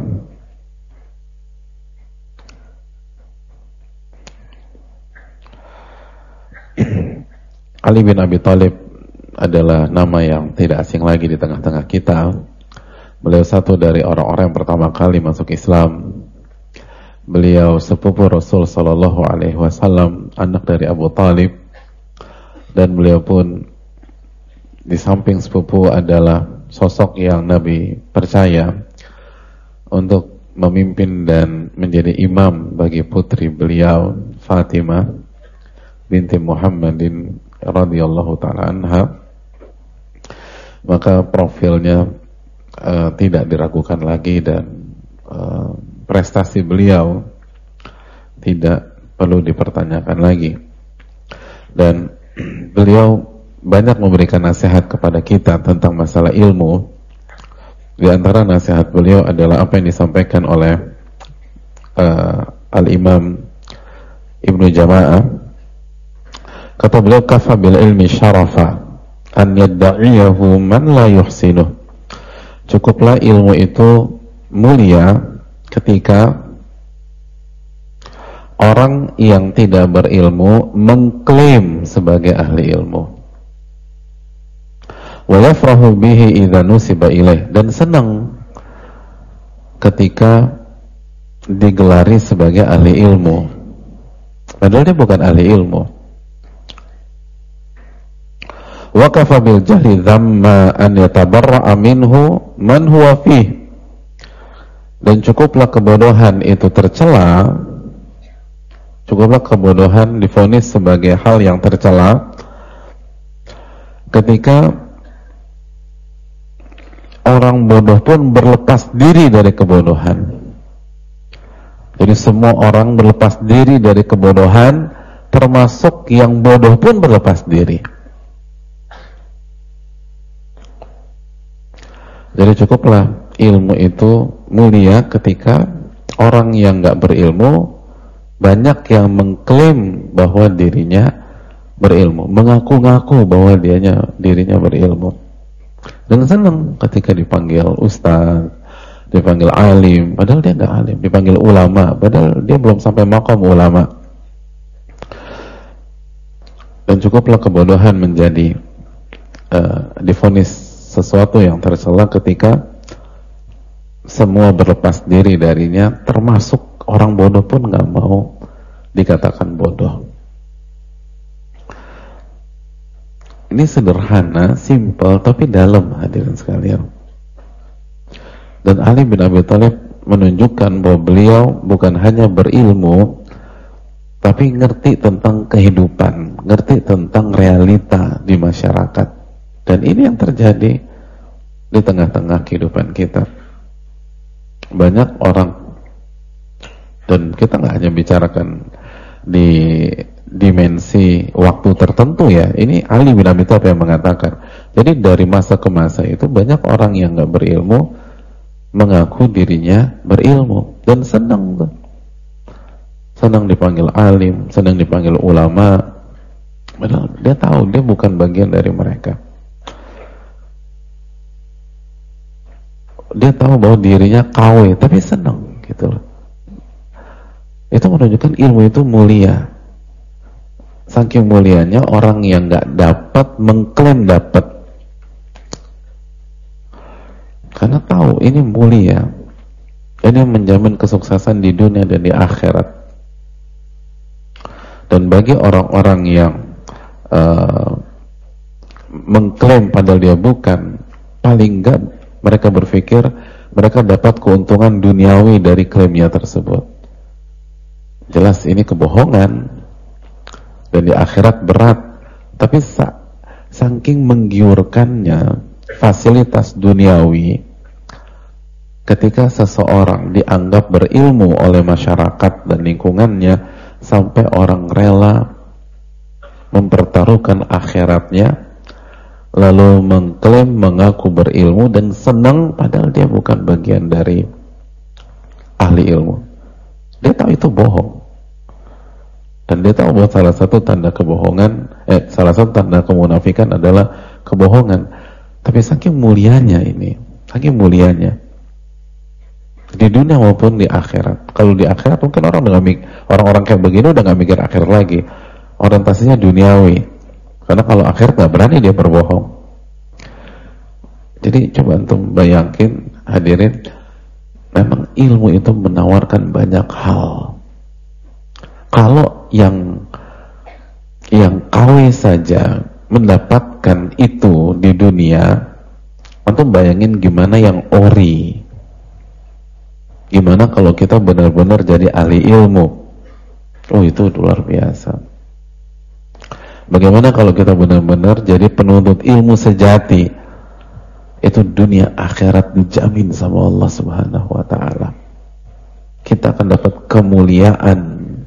Ali bin Abi Thalib adalah nama yang tidak asing lagi di tengah-tengah kita. Beliau satu dari orang-orang yang pertama kali masuk Islam. Beliau sepupu Rasul Sallallahu Alaihi Wasallam, anak dari Abu Thalib, dan beliau pun di samping sepupu adalah sosok yang Nabi percaya untuk memimpin dan menjadi imam bagi putri beliau Fatimah binti Muhammadin radhiyallahu taala anha. Maka profilnya tidak diragukan lagi dan prestasi beliau tidak perlu dipertanyakan lagi. Dan beliau banyak memberikan nasihat kepada kita tentang masalah ilmu. Di antara nasihat beliau adalah apa yang disampaikan oleh Al-Imam Ibnu Jama'ah. Kata beliau, kafa bil ilmi syarafa an yadda'iyahu man la yuhsinuh. Cukuplah ilmu itu mulia ketika orang yang tidak berilmu mengklaim sebagai ahli ilmu. Wa yafrahu bihi idza nusiba ilaih, dan senang ketika digelari sebagai ahli ilmu padahal dia bukan ahli ilmu. Wa kafa bil jahli dhamma an yatabarra'a minhu man huwa fihi. Dan cukuplah kebodohan itu tercela, cukuplah kebodohan divonis sebagai hal yang tercela ketika orang bodoh pun berlepas diri dari kebodohan. Jadi semua orang berlepas diri dari kebodohan, termasuk yang bodoh pun berlepas diri. Jadi cukuplah ilmu itu mulia ketika orang yang nggak berilmu banyak yang mengklaim bahwa dirinya berilmu, mengaku-ngaku bahwa dirinya berilmu, dan senang ketika dipanggil ustaz, dipanggil alim, padahal dia nggak alim, dipanggil ulama, padahal dia belum sampai maqam ulama. Dan cukuplah kebodohan menjadi divonis sesuatu yang tercela ketika semua berlepas diri darinya, termasuk orang bodoh pun nggak mau dikatakan bodoh. Ini sederhana, simple, tapi dalam, hadirin sekalian. Dan Ali bin Abi Thalib menunjukkan bahwa beliau bukan hanya berilmu, tapi ngerti tentang kehidupan, ngerti tentang realita di masyarakat. Dan ini yang terjadi di tengah-tengah kehidupan kita. Banyak orang, dan kita nggak hanya bicarakan di dimensi waktu tertentu ya, ini Ali bin Abi Thalib yang mengatakan. Jadi dari masa ke masa itu banyak orang yang nggak berilmu mengaku dirinya berilmu dan senang tuh, senang dipanggil alim, senang dipanggil ulama, padahal dia tahu dia bukan bagian dari mereka. Dia tahu bahwa dirinya KW, tapi senang gitu loh. Itu menunjukkan ilmu itu mulia. Saking mulianya orang yang nggak dapat mengklaim dapat, karena tahu ini mulia, ini menjamin kesuksesan di dunia dan di akhirat. Dan bagi orang-orang yang mengklaim padahal dia bukan, paling enggak mereka berpikir mereka dapat keuntungan duniawi dari klaimnya tersebut. Jelas ini kebohongan dan di akhirat berat. Tapi saking menggiurkannya fasilitas duniawi, ketika seseorang dianggap berilmu oleh masyarakat dan lingkungannya, sampai orang rela mempertaruhkan akhiratnya, lalu mengklaim mengaku berilmu dan senang padahal dia bukan bagian dari ahli ilmu. Dia tahu itu bohong. Dan dia tahu bahwa salah satu tanda kebohongan, salah satu tanda kemunafikan adalah kebohongan. Tapi saking mulianya ini, saking mulianya di dunia maupun di akhirat. Kalau di akhirat mungkin orang-orang kayak begini udah nggak mikir akhirat lagi, orientasinya duniawi. Karena kalau akhirat nggak berani dia berbohong. Jadi coba antum bayangin, hadirin, memang ilmu itu menawarkan banyak hal. Kalau yang KW saja mendapatkan itu di dunia, antum bayangin gimana yang ori. Gimana kalau kita benar-benar jadi ahli ilmu? Oh, itu luar biasa. Bagaimana kalau kita benar-benar jadi penuntut ilmu sejati? Itu dunia akhirat dijamin sama Allah Subhanahu wa ta'ala. Kita akan dapat kemuliaan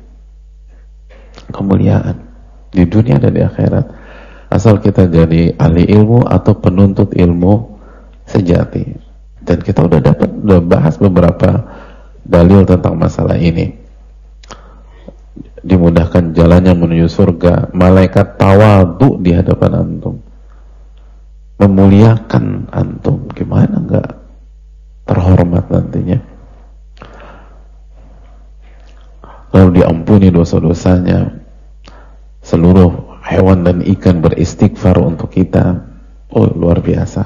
di dunia dan di akhirat, asal kita jadi ahli ilmu atau penuntut ilmu sejati. Dan kita udah bahas beberapa dalil tentang masalah ini. Dimudahkan jalannya menuju surga, malaikat tawadhu di hadapan antum, memuliakan antum, gimana enggak terhormat nantinya. Lalu diampuni dosa-dosanya. Seluruh hewan dan ikan beristighfar untuk kita. Oh, luar biasa.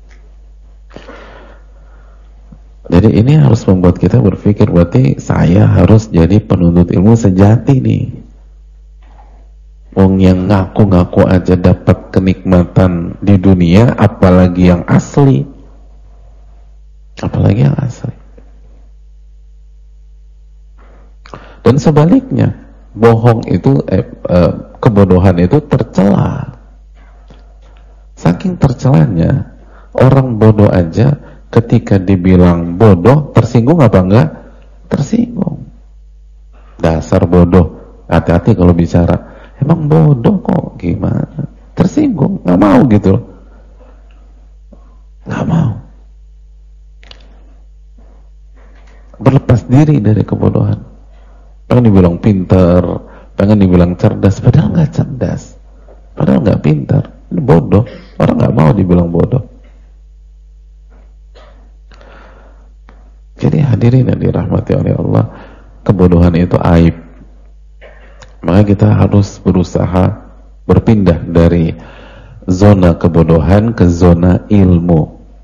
Jadi ini harus membuat kita berpikir, berarti saya harus jadi penuntut ilmu sejati nih. Wong yang ngaku-ngaku aja dapat kenikmatan di dunia, apalagi yang asli. Apalagi yang asli. Dan sebaliknya, bohong itu, kebodohan itu tercela. Saking tercelanya, orang bodoh aja ketika dibilang bodoh, tersinggung apa enggak? Tersinggung. Dasar bodoh. Hati-hati kalau bicara. Emang bodoh kok, gimana? Tersinggung, nggak mau gitu. Nggak mau. Berlepas diri dari kebodohan. Pengen dibilang pintar, pengen dibilang cerdas, padahal nggak cerdas, padahal nggak pintar, ini bodoh. Orang nggak mau dibilang bodoh. Jadi hadirin yang dirahmati oleh Allah, kebodohan itu aib. Maka kita harus berusaha berpindah dari zona kebodohan ke zona ilmu.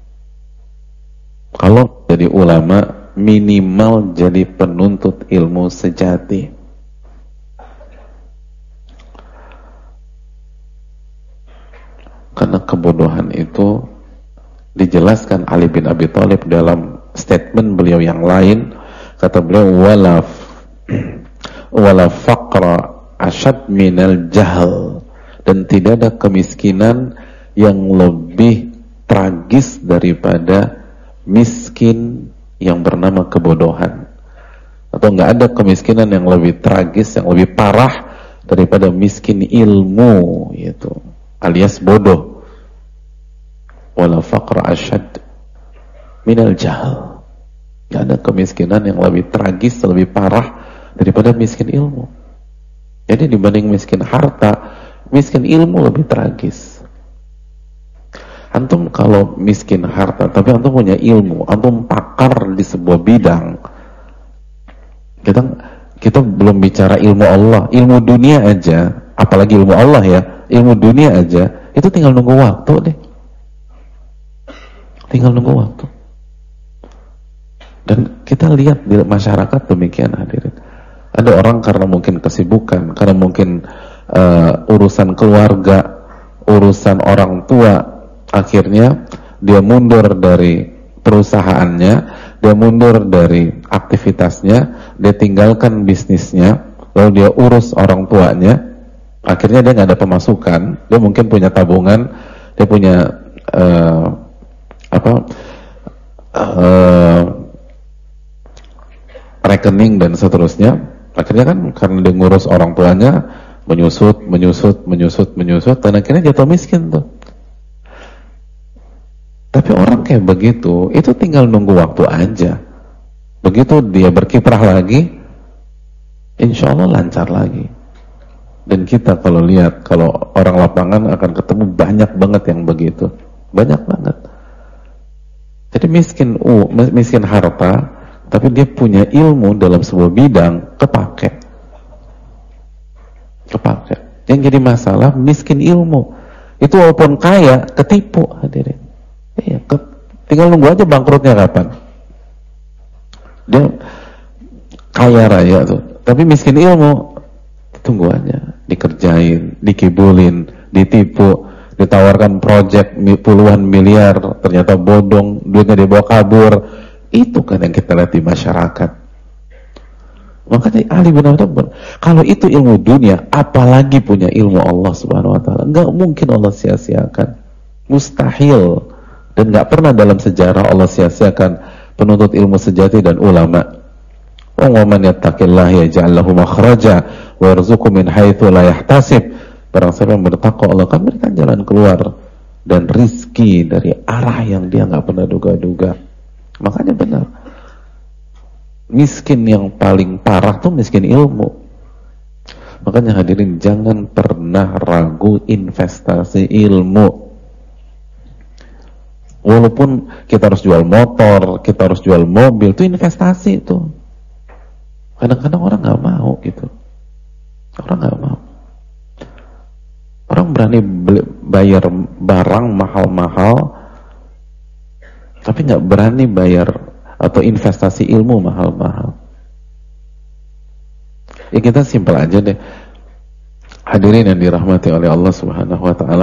Kalau jadi ulama, minimal jadi penuntut ilmu sejati. Karena kebodohan itu dijelaskan Ali bin Abi Thalib dalam statement beliau yang lain. Kata beliau, wala faqra asyad minal jahl, dan tidak ada kemiskinan yang lebih tragis daripada miskin yang bernama kebodohan. Atau nggak ada kemiskinan yang lebih tragis, yang lebih parah daripada miskin ilmu, yaitu alias bodoh. Wala faqra asyad minal jahl. Nggak ada kemiskinan yang lebih tragis, lebih parah daripada miskin ilmu. Jadi dibanding miskin harta, miskin ilmu lebih tragis. Antum kalau miskin harta, tapi antum punya ilmu, antum pakar di sebuah bidang. Kita belum bicara ilmu Allah, ilmu dunia aja, apalagi ilmu Allah ya, ilmu dunia aja, itu tinggal nunggu waktu deh. Tinggal nunggu waktu. Dan kita lihat di masyarakat demikian, hadirin. Ada orang karena mungkin kesibukan, karena mungkin urusan keluarga, urusan orang tua, akhirnya dia mundur dari perusahaannya, dia mundur dari aktivitasnya, dia tinggalkan bisnisnya, lalu dia urus orang tuanya, akhirnya dia nggak ada pemasukan, dia mungkin punya tabungan, dia punya rekening dan seterusnya, akhirnya kan karena dia ngurus orang tuanya, menyusut, dan akhirnya jatuh miskin tuh. Tapi orang kayak begitu, itu tinggal nunggu waktu aja. Begitu dia berkiprah lagi, insya Allah lancar lagi. Dan kita kalau lihat, kalau orang lapangan akan ketemu banyak banget yang begitu. Banyak banget. Jadi miskin harta, tapi dia punya ilmu dalam sebuah bidang, kepake. Yang jadi masalah miskin ilmu. Itu walaupun kaya, ketipu hadirin. Iya, tinggal nunggu aja bangkrutnya kapan. Dia kaya raya tuh, tapi miskin ilmu. Tunggu aja, dikerjain, dikibulin, ditipu, ditawarkan proyek puluhan miliar, ternyata bodong, duitnya dibawa kabur. Itu kan yang kita lihat di masyarakat. Makanya Ali bin Abi Thalib, kalau itu ilmu dunia, apalagi punya ilmu Allah Subhanahu wa taala. Enggak mungkin Allah sia-siakan. Mustahil. Dan enggak pernah dalam sejarah Allah sia-siakan penuntut ilmu sejati dan ulama. Wa man yattaqillaha yaj'al lahu makhraja wa yarzuqhu min haitsu la yahtasib. Barang siapa yang bertakwa, Allah akan berikan jalan keluar dan rizki dari arah yang dia enggak pernah duga-duga. Makanya benar, miskin yang paling parah tuh miskin ilmu. Makanya hadirin, jangan pernah ragu investasi ilmu. Walaupun kita harus jual motor, kita harus jual mobil, itu investasi itu. Kadang-kadang orang nggak mau gitu. Orang nggak mau. Orang berani bayar barang mahal-mahal, tapi nggak berani bayar atau investasi ilmu mahal-mahal. Ya kita simpel aja deh. Hadirin yang dirahmati oleh Allah Subhanahu wa taala.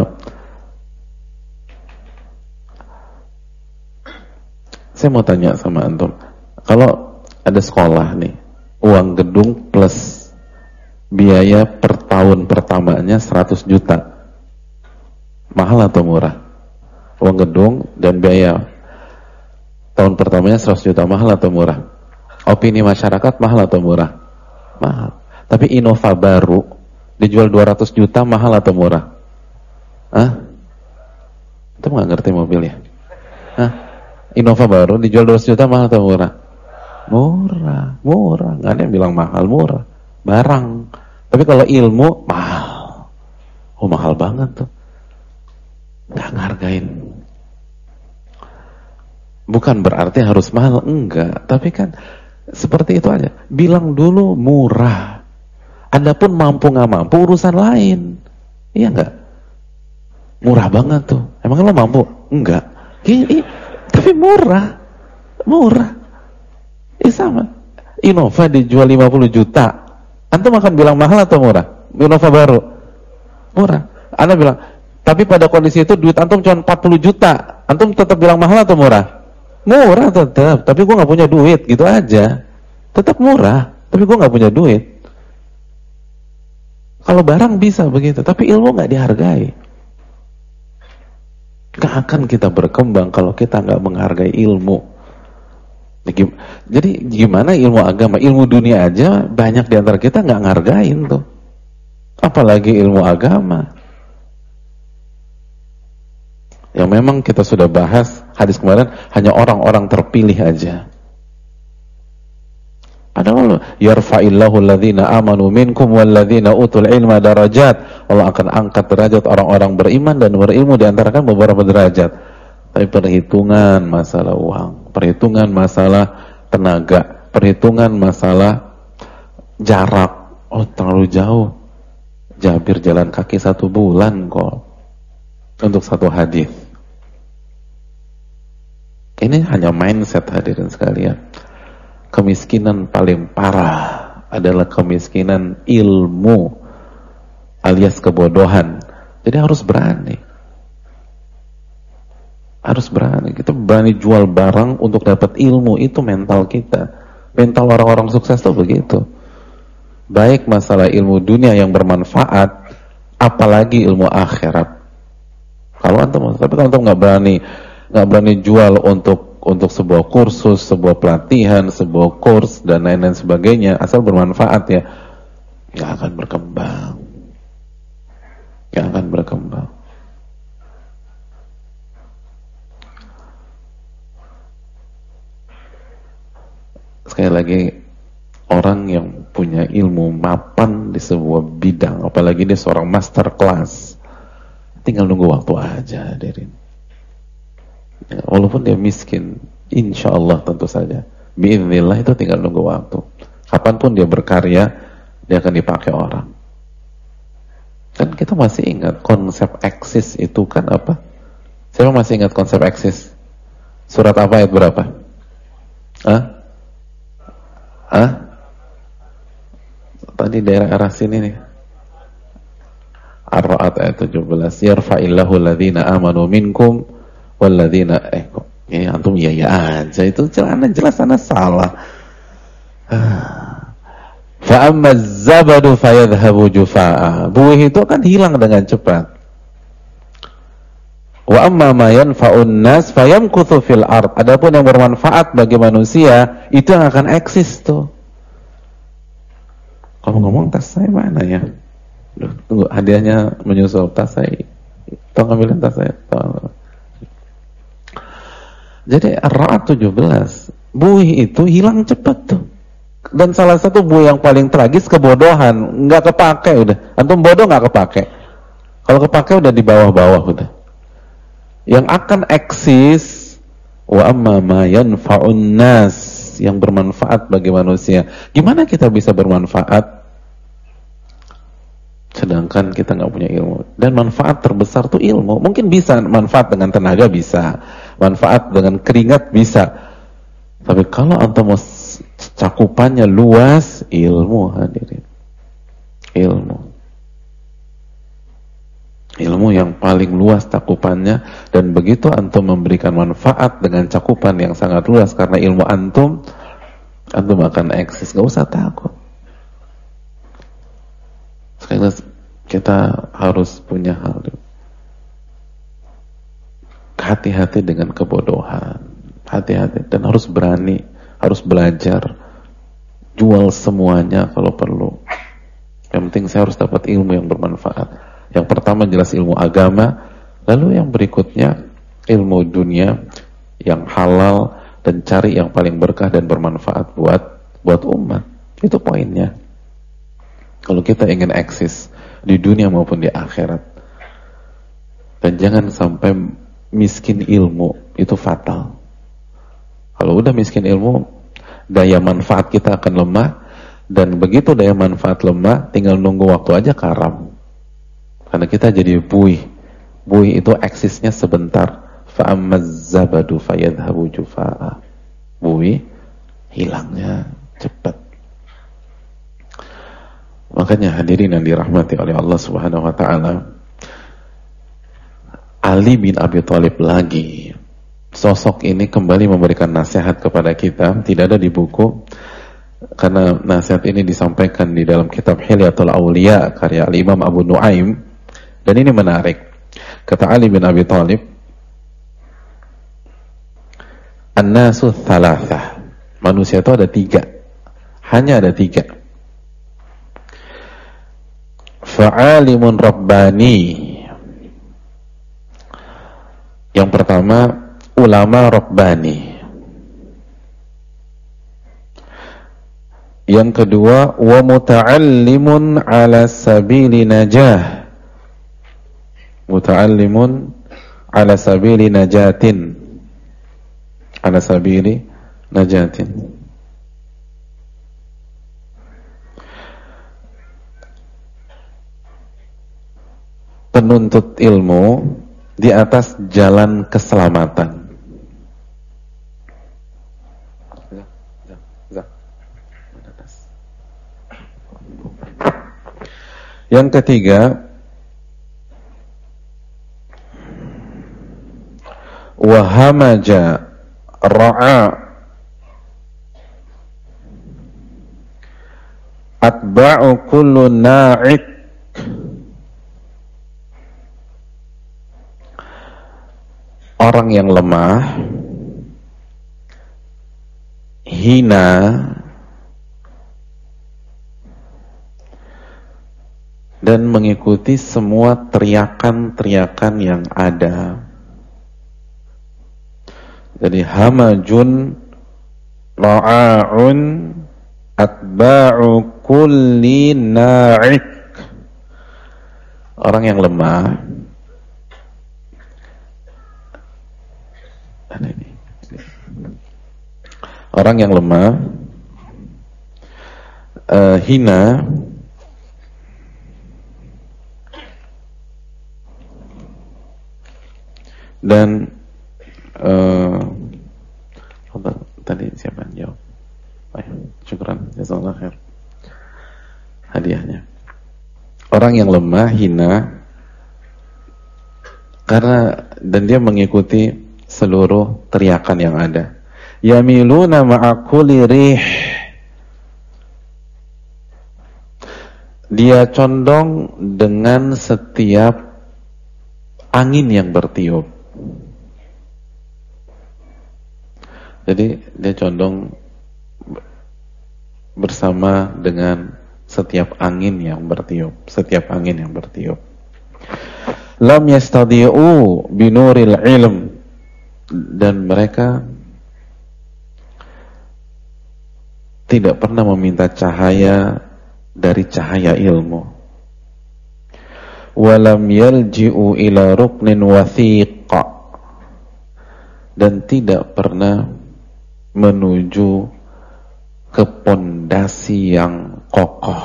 Saya mau tanya sama antum. Kalau ada sekolah nih, uang gedung plus biaya per tahun pertamanya 100 juta. Mahal atau murah? Uang gedung dan biaya tahun pertamanya 100 juta, mahal atau murah? Opini masyarakat, mahal atau murah? Mahal. Tapi Innova baru dijual 200 juta, mahal atau murah? Hah? Itu nggak ngerti mobil ya? Hah? Innova baru dijual 200 juta, mahal atau murah? Murah. Nggak ada yang bilang mahal, murah. Barang. Tapi kalau ilmu, mahal. Oh, mahal banget tuh. Nggak ngargain. Bukan berarti harus mahal, enggak. Tapi kan seperti itu aja. Bilang dulu murah. Adapun mampu nggak mampu urusan lain. Iya enggak? Murah banget tuh. Emang lo mampu? Enggak. Tapi murah. Sama. Innova dijual 50 juta. Antum akan bilang mahal atau murah? Innova baru. Murah. Anda bilang, tapi pada kondisi itu duit antum cuma 40 juta. Antum tetap bilang mahal atau murah? Murah tetap, tapi gue gak punya duit, gitu aja. Tetap murah, tapi gue gak punya duit. Kalau barang bisa begitu, tapi ilmu gak dihargai. Gak akan kita berkembang kalau kita gak menghargai ilmu. Jadi gimana ilmu agama? Ilmu dunia aja banyak diantara kita gak ngargain tuh. Apalagi ilmu agama. Yang memang kita sudah bahas hadis kemarin, hanya orang-orang terpilih aja. Padahal yarfa'illahu alladhina amanu minkum walladhina utul ilma darajat. Allah akan angkat derajat orang-orang beriman dan berilmu di antara kan beberapa derajat. Tapi perhitungan masalah uang, perhitungan masalah tenaga, perhitungan masalah jarak. Oh, terlalu jauh. Jabir jalan kaki 1 bulan kok untuk 1 hadis. Ini hanya mindset hadirin sekalian. Kemiskinan paling parah adalah kemiskinan ilmu alias kebodohan. Jadi harus berani. Kita berani jual barang untuk dapat ilmu. Itu mental kita. Mental orang-orang sukses tuh begitu. Baik masalah ilmu dunia yang bermanfaat, apalagi ilmu akhirat. Kalau antum nggak berani jual untuk sebuah kursus, sebuah pelatihan, sebuah kurs dan lain-lain sebagainya, asal bermanfaat ya, nggak akan berkembang. Sekali lagi, orang yang punya ilmu mapan di sebuah bidang, apalagi dia seorang master class, tinggal nunggu waktu aja, hadirin. Ya, walaupun dia miskin, insya Allah tentu saja, biiznillah itu tinggal nunggu waktu. Kapanpun dia berkarya, dia akan dipakai orang. Kan kita masih ingat konsep eksis itu kan apa? Siapa masih ingat konsep eksis? Surat apa, ayat berapa? Tadi daerah sini nih. Ar-Ra'd ayat 17. Yarfa'illahu alladhina amanu minkum walladzina kok ini antum ya aja, itu jelas ana salah. Fa amma az-zabadu fayadhhabu jufaa'a. Buih itu akan hilang dengan cepat. Wa amma ma yanfa'un nas fayamkuthu fil ard. Adapun yang bermanfaat bagi manusia itu yang akan eksis tuh. Ngomong-ngomong, tas saya mana ya? Duh, tunggu, hadiahnya menyusul. Tas saya, tolong ambilin tas saya. Tolong. Jadi Ar-Ra'd 17, buih itu hilang cepat tuh. Dan salah satu buih yang paling tragis kebodohan, nggak kepake udah. Antum bodoh nggak kepake. Kalau kepake udah di bawah-bawah udah. Yang akan eksis wa amma ma yanfa'un nas, yang bermanfaat bagi manusia. Gimana kita bisa bermanfaat sedangkan kita nggak punya ilmu? Dan manfaat terbesar tuh ilmu. Mungkin bisa manfaat dengan tenaga, bisa manfaat dengan keringat, bisa. Tapi kalau antum cakupannya luas, ilmu, hadirin, ilmu yang paling luas cakupannya. Dan begitu antum memberikan manfaat dengan cakupan yang sangat luas karena ilmu antum akan eksis, gak usah takut. Sekali kita harus punya hal, hati-hati dengan kebodohan, hati-hati, dan harus berani, harus belajar, jual semuanya kalau perlu. Yang penting saya harus dapat ilmu yang bermanfaat. Yang pertama jelas ilmu agama, lalu yang berikutnya ilmu dunia yang halal, dan cari yang paling berkah dan bermanfaat buat umat. Itu poinnya. Kalau kita ingin eksis di dunia maupun di akhirat. Dan jangan sampai miskin ilmu, itu fatal. Kalau udah miskin ilmu, daya manfaat kita akan lemah, dan begitu daya manfaat lemah, tinggal nunggu waktu aja karam. Karena kita jadi buih. Buih itu eksisnya sebentar. Fa'ammaz zabadu fayadhabu jufaa'a. Buih hilangnya cepat. Makanya hadirin yang dirahmati oleh Allah Subhanahu wa taala, Ali bin Abi Thalib lagi. Sosok ini kembali memberikan nasihat kepada kita, tidak ada di buku, karena nasihat ini disampaikan di dalam kitab Hilyatul Auliya karya Al-Imam Abu Nuaim. Dan ini menarik. Kata Ali bin Abi Thalib, An-nasu thalathah. Manusia itu ada 3. Hanya ada 3. Fa'alimun Rabbani. Yang pertama, ulama Rabbani. Yang kedua, wa muta'allimun ala sabili najah. Muta'allimun ala sabili najatin. Ala sabili najatin. Penuntut ilmu di atas jalan keselamatan. Yang ketiga, wahamaja ra'a atba'u kullu na'ik. Orang yang lemah, hina, dan mengikuti semua teriakan-teriakan yang ada. Jadi hamajun, ra'a'un, atba'u kulli na'ik. Orang yang lemah, orang yang lemah, hina, dan tadi siapa yang jawab? Syukran, jazakallahu khair. Hadiahnya. Orang yang lemah, hina, karena dan dia mengikuti seluruh teriakan yang ada. Yamiluna ma'a kulli rih. Dia condong dengan setiap angin yang bertiup. Jadi dia condong bersama dengan setiap angin yang bertiup, setiap angin yang bertiup. Lam yastadi'u binuril ilm, dan mereka tidak pernah meminta cahaya dari cahaya ilmu. Walam yalji'u ila ruknin wathiqa, dan tidak pernah menuju ke pondasi yang kokoh.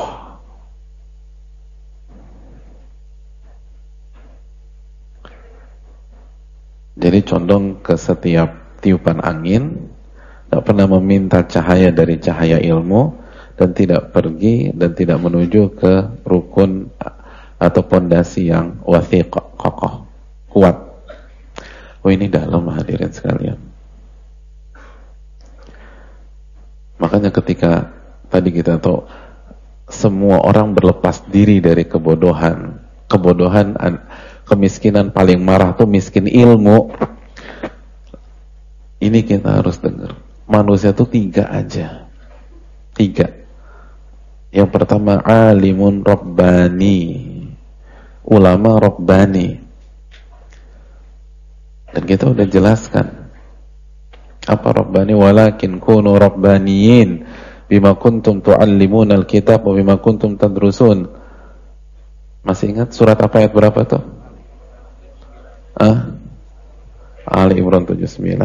Jadi condong ke setiap tiupan angin, tidak pernah meminta cahaya dari cahaya ilmu, dan tidak pergi dan tidak menuju ke rukun atau pondasi yang wathiq, kokoh, kuat. Oh, ini dalam, hadirin sekalian. Makanya ketika tadi kita tahu semua orang berlepas diri dari kebodohan, kemiskinan paling marah tuh miskin ilmu. Ini kita harus dengar. Manusia tuh 3 aja. 3. Yang pertama, alimun rabbani, ulama rabbani. Dan kita udah jelaskan apa rabbani, walakin kunu rabbaniyin bima kuntum tuallimuna alkitab wa bima kuntum tadrusun. Masih ingat surat apa, ayat berapa tuh? Ali Imran 79.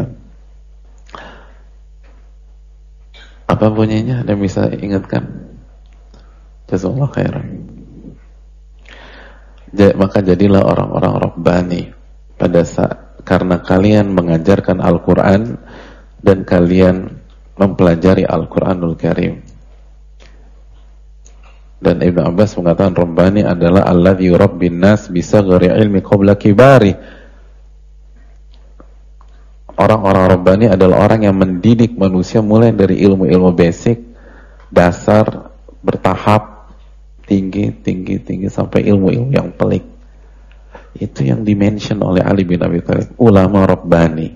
Apa bunyinya? Ada yang bisa ingatkan? Jazakallahu khairan. Maka jadilah orang-orang rabbani pada saat, karena kalian mengajarkan Al-Quran dan kalian mempelajari Al-Quranul Karim. Dan Ibnu Abbas mengatakan rabbani adalah alladzi yurabbin nas bisaghri ilmi qabla kibari. Orang-orang rabbani adalah orang yang mendidik manusia mulai dari ilmu-ilmu basic, dasar, bertahap, tinggi sampai ilmu-ilmu yang pelik. Itu yang dimention oleh Ali bin Abi Thalib, ulama rabbani.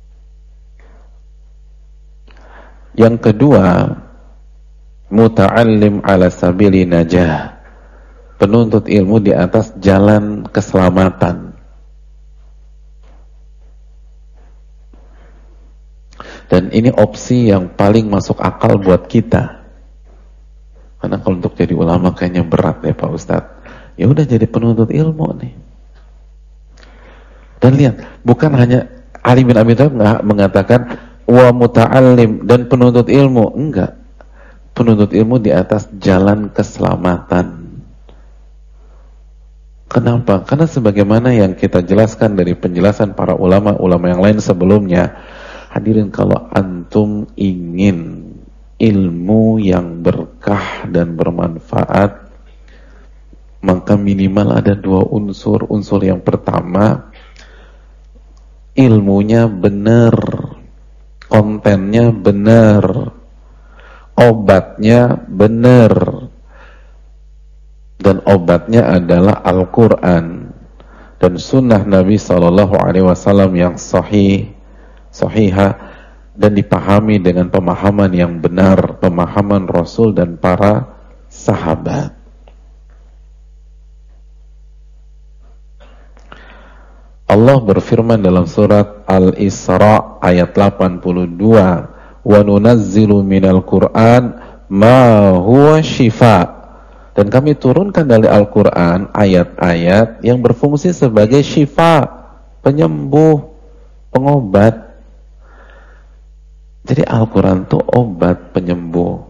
Yang kedua, muta'allim ala sabili najah, penuntut ilmu di atas jalan keselamatan. Dan ini opsi yang paling masuk akal buat kita. Karena kalau untuk jadi ulama kayaknya berat ya Pak Ustadz. Ya udah jadi penuntut ilmu nih. Dan lihat, bukan hanya Ali bin Abi Thalib mengatakan wa muta'allim dan penuntut ilmu, enggak. Penuntut ilmu di atas jalan keselamatan. Kenapa? Karena sebagaimana yang kita jelaskan dari penjelasan para ulama-ulama yang lain sebelumnya, hadirin, kalau antum ingin ilmu yang berkah dan bermanfaat, maka minimal ada 2 unsur. Unsur yang pertama, ilmunya benar, kontennya benar, obatnya benar, dan obatnya adalah Al-Quran dan sunnah Nabi SAW yang sahihah dan dipahami dengan pemahaman yang benar, pemahaman Rasul dan para sahabat. Allah berfirman dalam surat Al-Isra ayat 82, "Wa nunazzilu minal Qur'an ma huwa syifa. Dan kami turunkan dari Al-Quran ayat-ayat yang berfungsi sebagai syifa, penyembuh, pengobat. Jadi Al-Quran itu obat penyembuh.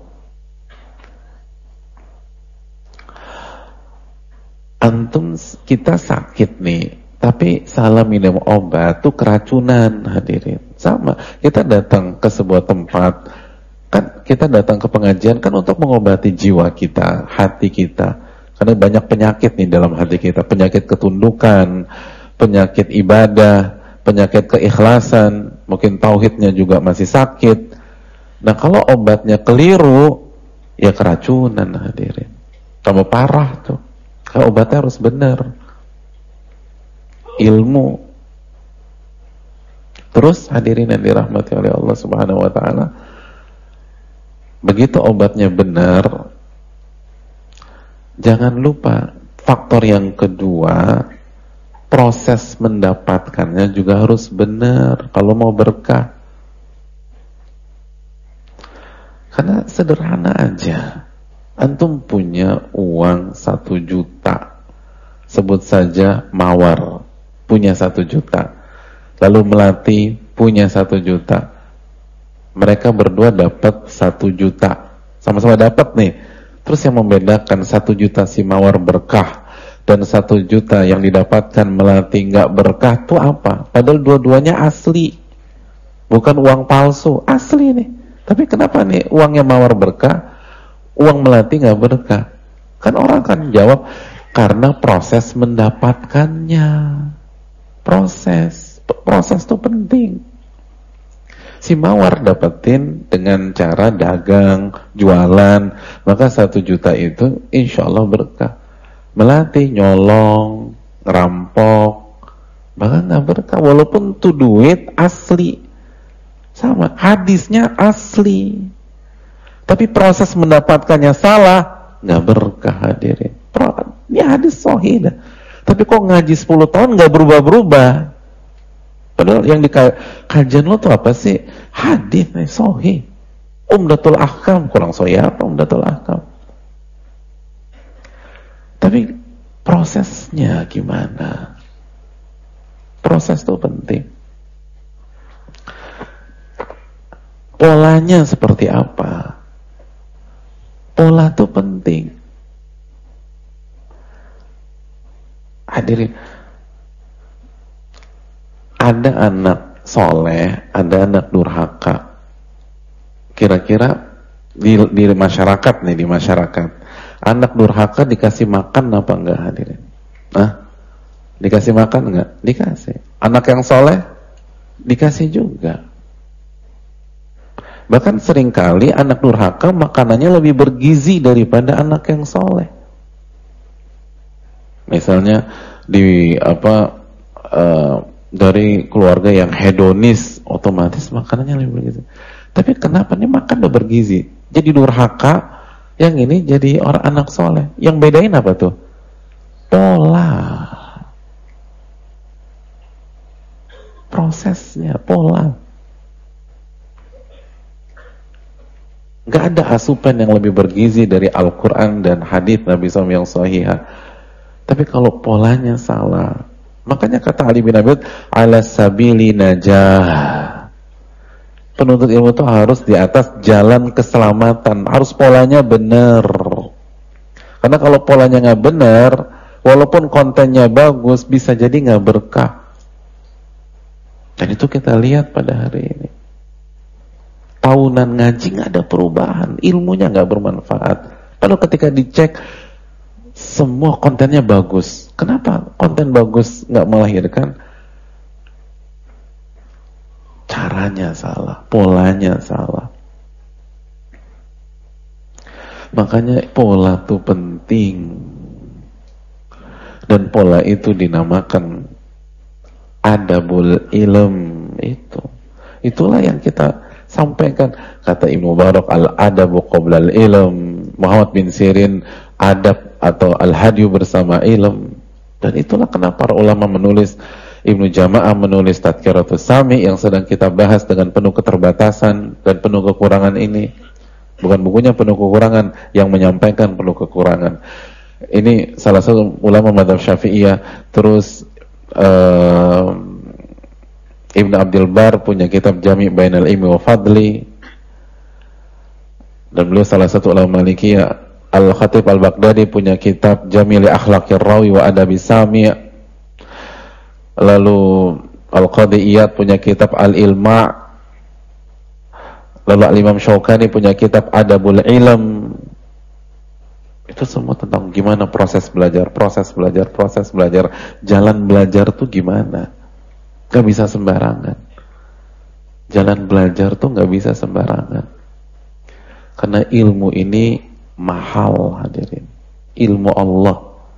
Antum, kita sakit nih, tapi salah minum obat tuh keracunan, hadirin. Sama, kita datang ke sebuah tempat, kan kita datang ke pengajian kan untuk mengobati jiwa kita, hati kita. Karena banyak penyakit nih dalam hati kita, penyakit ketundukan, penyakit ibadah, penyakit keikhlasan, mungkin tauhidnya juga masih sakit. Nah kalau obatnya keliru, ya keracunan, hadirin. Kamu parah tuh. Kalau obatnya harus benar. Ilmu. Terus hadirin yang dirahmati oleh Allah Subhanahu wa taala, begitu obatnya benar, jangan lupa faktor yang kedua, proses mendapatkannya juga harus benar kalau mau berkah. Karena sederhana aja. Antum punya uang 1 juta, sebut saja Mawar punya 1 juta, lalu Melati punya 1 juta, mereka berdua dapat 1 juta, sama-sama dapat nih. Terus yang membedakan 1 juta si Mawar berkah dan 1 juta yang didapatkan Melati nggak berkah tuh apa? Padahal dua-duanya asli, bukan uang palsu, asli nih. Tapi kenapa nih uangnya Mawar berkah, uang Melati nggak berkah? Kan orang kan jawab karena proses mendapatkannya. Proses itu penting. Si Mawar dapetin dengan cara dagang, jualan, maka 1 juta itu insya Allah berkah. Melati nyolong, ngerampok, maka nggak berkah. Walaupun tuh duit asli, sama hadisnya asli. Tapi proses mendapatkannya salah, nggak berkah, hadirin. Ini hadis sahih dah. Tapi kok ngaji 10 tahun nggak berubah-berubah? Padahal yang di kajian lo tuh apa sih? Hadis nih, sahih. Umdatul Ahkam, kurang sahih apa Umdatul Ahkam? Tapi prosesnya gimana? Proses itu penting. Polanya seperti apa? Pola itu penting. Hadirin, ada anak soleh, ada anak durhaka. Kira-kira di masyarakat nih, di masyarakat, anak durhaka dikasih makan apa enggak, hadirin? Dikasih makan enggak? Dikasih. Anak yang soleh dikasih juga. Bahkan seringkali anak durhaka makanannya lebih bergizi daripada anak yang soleh. Misalnya dari keluarga yang hedonis, otomatis makanannya lebih bergizi. Tapi kenapa nih makan udah bergizi? Jadi durhaka, yang ini jadi orang anak soleh. Yang bedain apa tuh? Pola. Prosesnya, pola. Gak ada asupan yang lebih bergizi dari Al-Quran dan hadis Nabi SAW yang sahihah. Tapi kalau polanya salah, makanya kata Ali bin Abi Thalib, ala sabili najah. Penuntut ilmu itu harus di atas jalan keselamatan, harus polanya benar. Karena kalau polanya nggak benar, walaupun kontennya bagus, bisa jadi nggak berkah. Dan itu kita lihat pada hari ini. Tahunan ngaji nggak ada perubahan, ilmunya nggak bermanfaat. Lalu ketika dicek, semua kontennya bagus. Kenapa konten bagus nggak melahirkan? Caranya salah, polanya salah. Makanya pola itu penting. Dan pola itu dinamakan adabul ilm itu. Itulah yang kita sampaikan. Kata Ibnu Mubarak, al-adabu qoblal ilm. Muhammad bin Sirin, adab atau al-hadyu bersama ilm. Dan itulah kenapa para ulama menulis, Ibnu Jama'ah menulis Tadkiratus Sami yang sedang kita bahas dengan penuh keterbatasan dan penuh kekurangan ini. Bukan bukunya penuh kekurangan, yang menyampaikan penuh kekurangan. Ini salah satu ulama mazhab Syafi'iyah. Terus Ibn Abdul Bar punya kitab Jami' Bainal Ilmi wa Fadli. Dan beliau salah satu ulama Malikiyah. Al-Khatib Al-Baghdadi punya kitab Jami' li Akhlaqir Rawi wa Adabi Sami'. Lalu Al-Qadi Iyad punya kitab Al-Ilma'. Lalu Al-Imam Syaukani punya kitab Adabul Ilm. Itu semua tentang gimana proses belajar. Jalan belajar tuh gimana. Gak bisa sembarangan. Jalan belajar tuh gak bisa sembarangan. Karena ilmu ini mahal, hadirin. Ilmu Allah.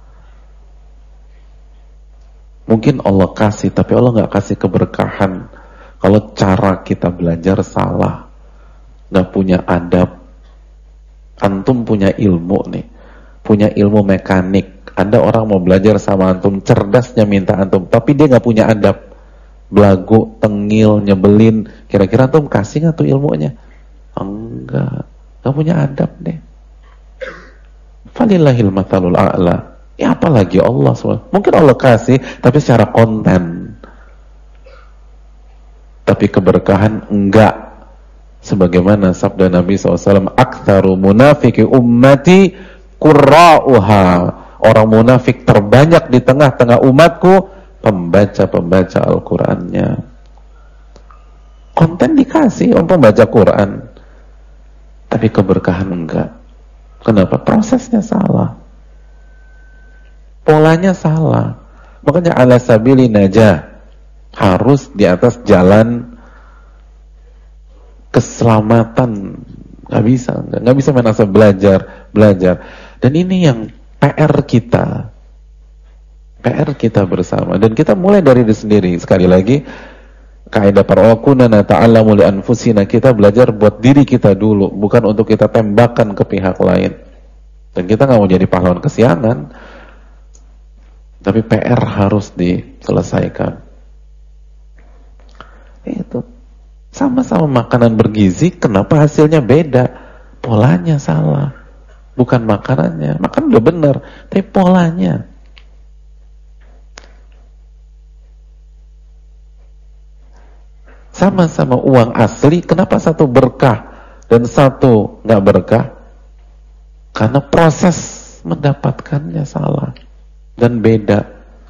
Mungkin Allah kasih, tapi Allah gak kasih keberkahan kalau cara kita belajar salah. Gak punya adab. Antum punya ilmu nih, punya ilmu mekanik. Ada orang mau belajar sama antum, cerdasnya minta antum, tapi dia gak punya adab, belagu, tengil, nyebelin. Kira-kira antum kasih gak tuh ilmunya? Enggak, gak punya adab deh. Falillahil mathalul a'la. Ya apalagi Allah SWT. Mungkin Allah kasih, tapi secara konten, tapi keberkahan enggak. Sebagaimana sabda Nabi SAW, aktsaru munafiki ummati qurra'uha. Orang munafik terbanyak di tengah-tengah umatku pembaca-pembaca Al-Qur'annya. Konten dikasih untuk membaca Quran, tapi keberkahan enggak. Kenapa? Prosesnya salah, polanya salah. Makanya ala sabili najah, harus di atas jalan keselamatan. Nggak bisa main asal belajar. Dan ini yang PR kita bersama. Dan kita mulai dari diri sendiri. Sekali lagi, kaidah parwakuna nata'allamu li anfusina, kita belajar buat diri kita dulu, bukan untuk kita tembakan ke pihak lain. Dan kita nggak mau jadi pahlawan kesiangan, tapi PR harus diselesaikan. Itu sama-sama makanan bergizi, kenapa hasilnya beda? Polanya salah, bukan makanannya. Makan udah benar, tapi polanya. Sama-sama uang asli, kenapa satu berkah dan satu nggak berkah? Karena proses mendapatkannya salah dan beda.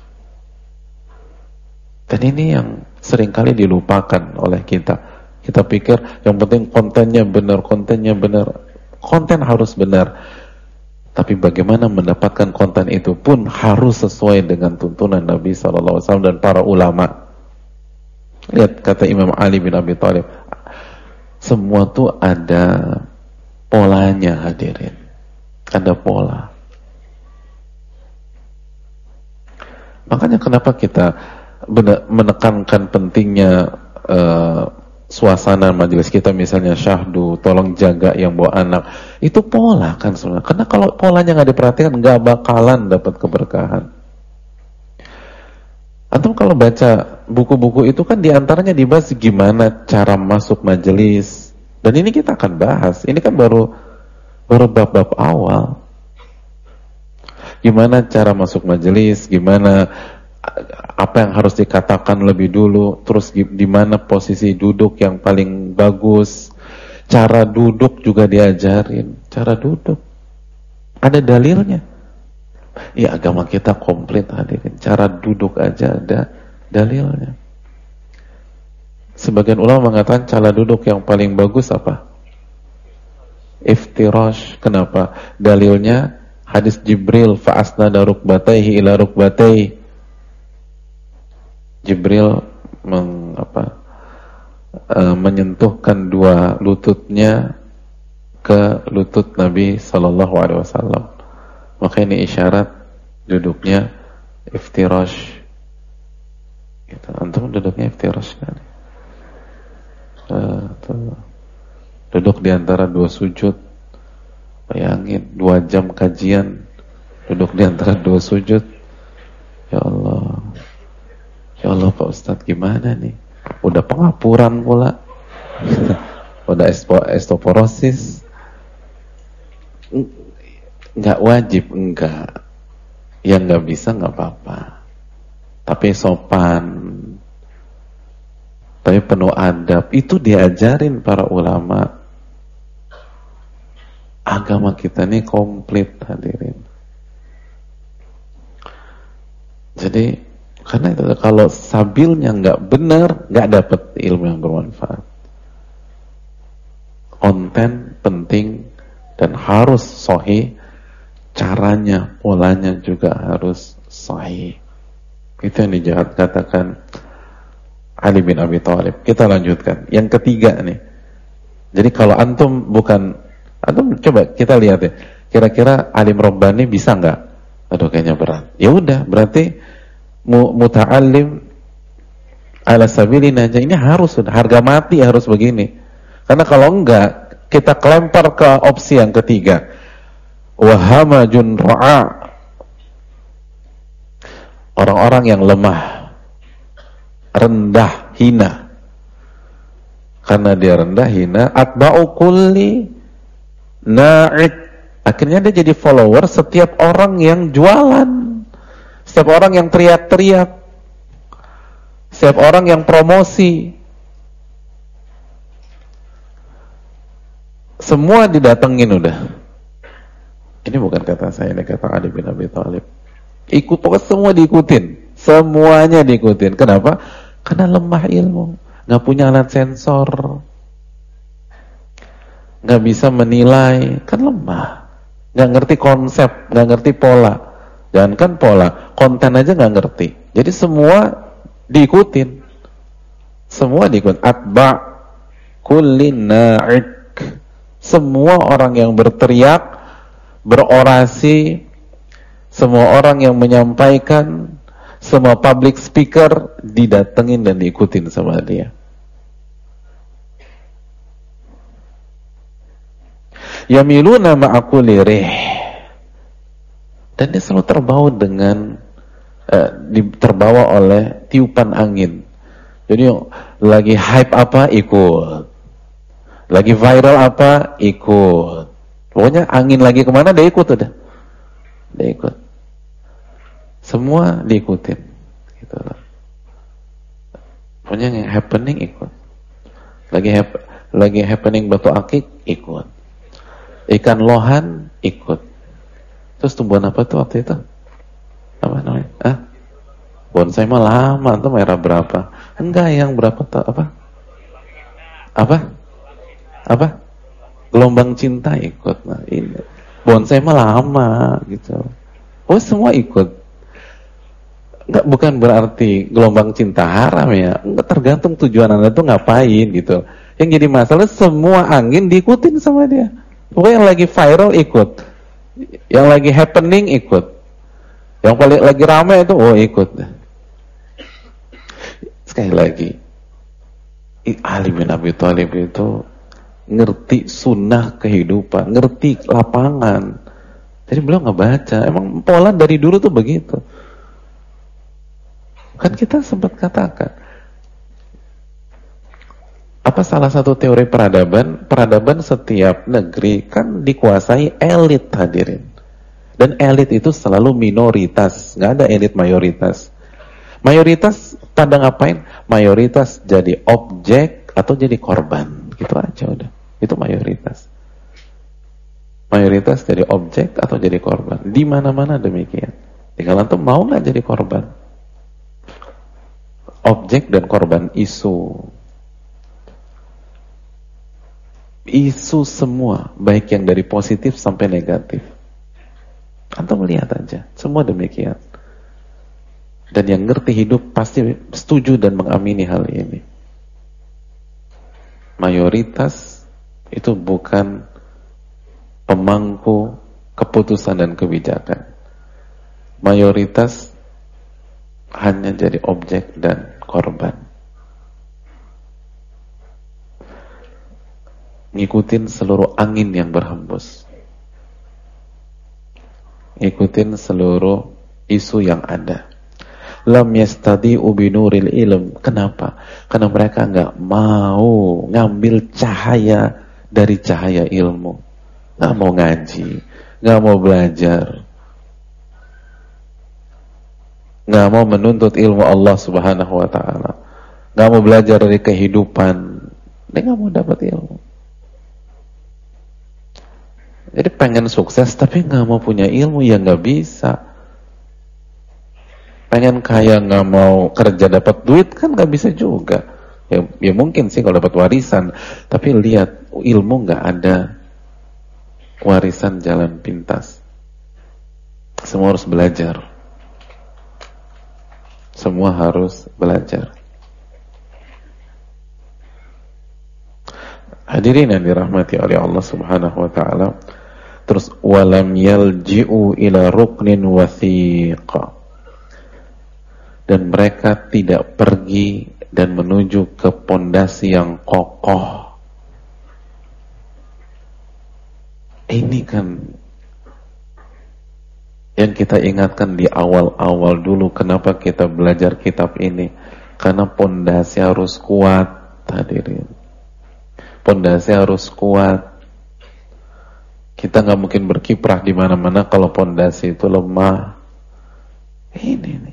Dan ini yang seringkali dilupakan oleh kita. Kita pikir yang penting kontennya benar. Konten harus benar. Tapi bagaimana mendapatkan konten itu pun harus sesuai dengan tuntunan Nabi SAW dan para ulama. Lihat kata Imam Ali bin Abi Thalib, semua tuh ada polanya, hadirin. Ada pola. Makanya kenapa kita menekankan pentingnya suasana majelis kita, misalnya syahdu, tolong jaga yang bawa anak. Itu pola kan sebenarnya. Karena kalau polanya nggak diperhatikan, nggak bakalan dapat keberkahan. Antum kalau baca buku-buku itu kan diantaranya dibahas gimana cara masuk majelis. Dan ini kita akan bahas. Ini kan baru bab-bab awal. Gimana cara masuk majelis, gimana apa yang harus dikatakan lebih dulu, terus di mana posisi duduk yang paling bagus, cara duduk juga diajarin, cara duduk ada dalilnya. Ya agama kita komplit, hadirin, cara duduk aja ada dalilnya. Sebagian ulama mengatakan cara duduk yang paling bagus apa? Iftirash. Kenapa? Dalilnya hadis Jibril, fa'asnada rukbatayhi ila rukbatayhi. Jibril menyentuhkan dua lututnya ke lutut Nabi Sallallahu Alaihi Wasallam. Maka ini isyarat duduknya iftirash. Gitu. Antum duduknya iftirash kan? Duduk di antara dua sujud. Bayangin 2 jam kajian, duduk di antara 2 sujud. Ya Allah. Ya Allah Pak Ustadz, gimana nih? Udah pengapuran pula. Udah osteoporosis. nggak wajib, enggak. Yang nggak bisa nggak apa-apa. Tapi sopan, tapi penuh adab. Itu diajarin para ulama. Agama kita ini komplit, hadirin. Jadi karena itu, kalau sabilnya nggak benar, nggak dapat ilmu yang bermanfaat. Konten penting dan harus sahih, caranya, polanya juga harus sahih. Itu yang dikatakan Ali bin Abi Thalib. Kita lanjutkan. Yang ketiga nih. Jadi kalau antum coba kita lihat ya. Kira-kira alim Rabbani bisa nggak? Aduh kayaknya berat. Ya udah, berarti muta'allim ala sabili najah ini harus, harga mati harus begini. Karena kalau enggak, kita kelempar ke opsi yang ketiga. Wahamajun ra'a, orang-orang yang lemah, rendah, hina. Karena dia rendah, hina, atba'u kulli na'id, akhirnya dia jadi follower setiap orang yang jualan, setiap orang yang teriak-teriak, setiap orang yang promosi, semua didatengin udah. Ini bukan kata saya, ini kata Ali bin Abi Thalib. Ikut, pokoknya semua diikutin, semuanya diikutin. Kenapa? Karena lemah ilmu, nggak punya alat sensor, nggak bisa menilai, kan lemah, nggak ngerti konsep, nggak ngerti pola. Jangankan pola, konten aja nggak ngerti. Jadi semua diikutin, semua diikut. Atba kulli na'ik, semua orang yang berteriak, berorasi, semua orang yang menyampaikan, semua public speaker didatengin dan diikutin sama dia. Yamiluna ma'akuli rih, dan dia selalu terbawa oleh tiupan angin. Jadi lagi hype apa ikut, lagi viral apa ikut. Pokoknya angin lagi kemana dia ikut udah, dia ikut. Semua diikutin, gitu loh. Pokoknya yang happening ikut. Lagi happening batu akik ikut. Ikan lohan ikut. Terus tumbuhan apa tuh waktu itu? Apa namanya? Bonsai mah lama tuh, merah berapa? Enggak, yang berapa tuh? Apa? Gelombang cinta ikut. Nah, ini bonsai mah lama gitu. Oh, semua ikut. Enggak, bukan berarti gelombang cinta haram ya. Enggak, tergantung tujuan Anda tuh ngapain gitu. Yang jadi masalah semua angin diikutin sama dia. Pokoknya yang lagi viral ikut, yang lagi happening ikut, yang paling lagi ramai itu ikut. Sekali lagi, Ali bin Abi Thalib itu ngerti sunnah kehidupan, ngerti lapangan. Jadi beliau ngebaca, emang pola dari dulu tuh begitu. Kan kita sempat katakan, apa salah satu teori peradaban setiap negeri kan dikuasai elit, hadirin. Dan elit itu selalu minoritas, nggak ada elit mayoritas. Mayoritas pada ngapain? Mayoritas jadi objek atau jadi korban, gitu aja udah. Itu mayoritas. Mayoritas jadi objek atau jadi korban. Di mana-mana demikian. Tinggal antum mau nggak jadi korban? Objek dan korban isu semua, baik yang dari positif sampai negatif. Antum melihat aja, semua demikian. Dan yang ngerti hidup pasti setuju dan mengamini hal ini. Mayoritas itu bukan pemangku keputusan dan kebijakan. Mayoritas hanya jadi objek dan korban. Ngikutin seluruh angin yang berhembus, ngikutin seluruh isu yang ada. Lam yastadi'u binuril ilm. Kenapa? Karena mereka nggak mau ngambil cahaya dari cahaya ilmu. nggak mau ngaji, nggak mau belajar, nggak mau menuntut ilmu Allah Subhanahu wa Ta'ala, nggak mau belajar dari kehidupan, dia nggak mau dapat ilmu. Jadi pengen sukses tapi nggak mau punya ilmu, ya nggak bisa. Pengen kaya nggak mau kerja dapat duit, kan nggak bisa juga. Ya mungkin sih kalau dapat warisan, tapi lihat ilmu nggak ada warisan jalan pintas. Semua harus belajar. Semua harus belajar. Hadirin yang dirahmati oleh Allah Subhanahu wa Ta'ala. Terus walam yalji'u ila ruknin wathiq, dan mereka tidak pergi dan menuju ke pondasi yang kokoh. Ini kan yang kita ingatkan di awal-awal dulu, kenapa kita belajar kitab ini, karena pondasi harus kuat. Hadirin, pondasi harus kuat. Kita nggak mungkin berkiprah di mana-mana kalau pondasi itu lemah. Ini nih.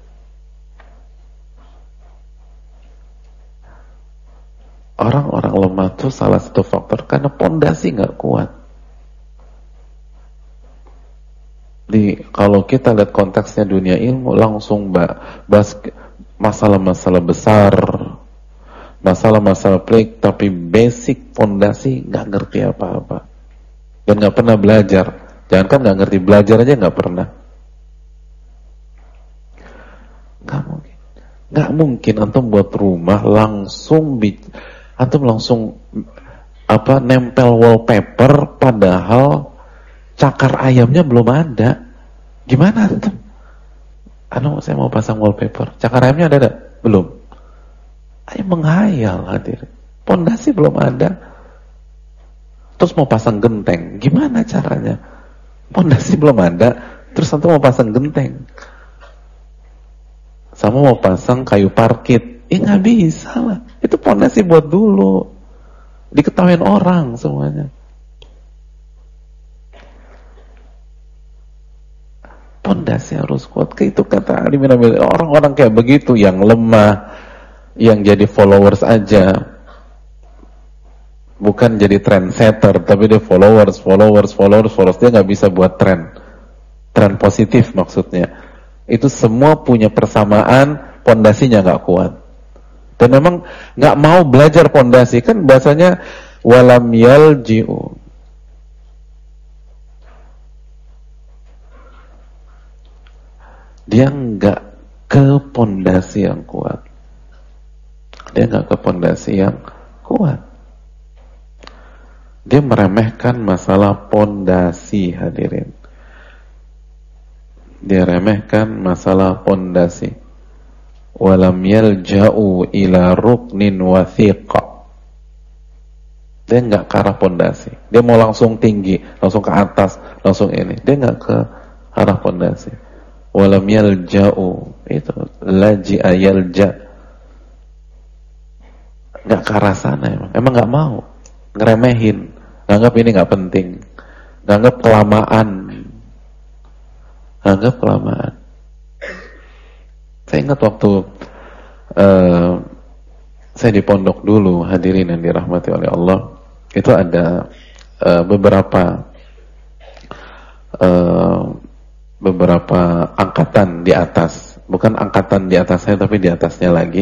Orang-orang lemah tuh salah satu faktor karena pondasi nggak kuat. Kalau kita lihat konteksnya dunia ilmu, langsung bahas masalah-masalah besar, masalah-masalah pelik, tapi basic pondasi nggak ngerti apa-apa dan nggak pernah belajar. Jangankan nggak ngerti, belajar aja nggak pernah. Nggak mungkin antum buat rumah langsung nempel wallpaper padahal cakar ayamnya belum ada. Gimana antum? Saya mau pasang wallpaper, cakar ayamnya ada? Belum. Ayo menghayal, hadir. Pondasi belum ada. Terus mau pasang genteng, gimana caranya? Pondasi belum ada, terus antum mau pasang genteng. Sama mau pasang kayu parkit, nggak bisa lah. Itu pondasi buat dulu, diketahuin orang semuanya. Pondasi harus kuat. Itu kata orang-orang kayak begitu yang lemah, yang jadi followers aja, bukan jadi trendsetter, tapi dia followers. Dia nggak bisa buat tren positif maksudnya. Itu semua punya persamaan, pondasinya nggak kuat. Dan memang nggak mau belajar pondasi, kan bahasanya walam yalji'u. Dia nggak ke pondasi yang kuat. Dia meremehkan masalah pondasi, hadirin. Dia remehkan masalah pondasi. Walam yalja'u ila ruknin wathiq. Dia nggak ke arah pondasi. Dia mau langsung tinggi, langsung ke atas, langsung ini. Dia nggak ke arah pondasi. Walam yalja'u, itu laji'a yalja'. Nggak ke arah sana emang nggak mau. Ngeremehin, nganggap ini nggak penting, nganggap kelamaan. Saya ingat waktu saya di pondok dulu, hadirin yang dirahmati oleh Allah, itu ada beberapa angkatan di atas, bukan angkatan di atas saya tapi di atasnya lagi.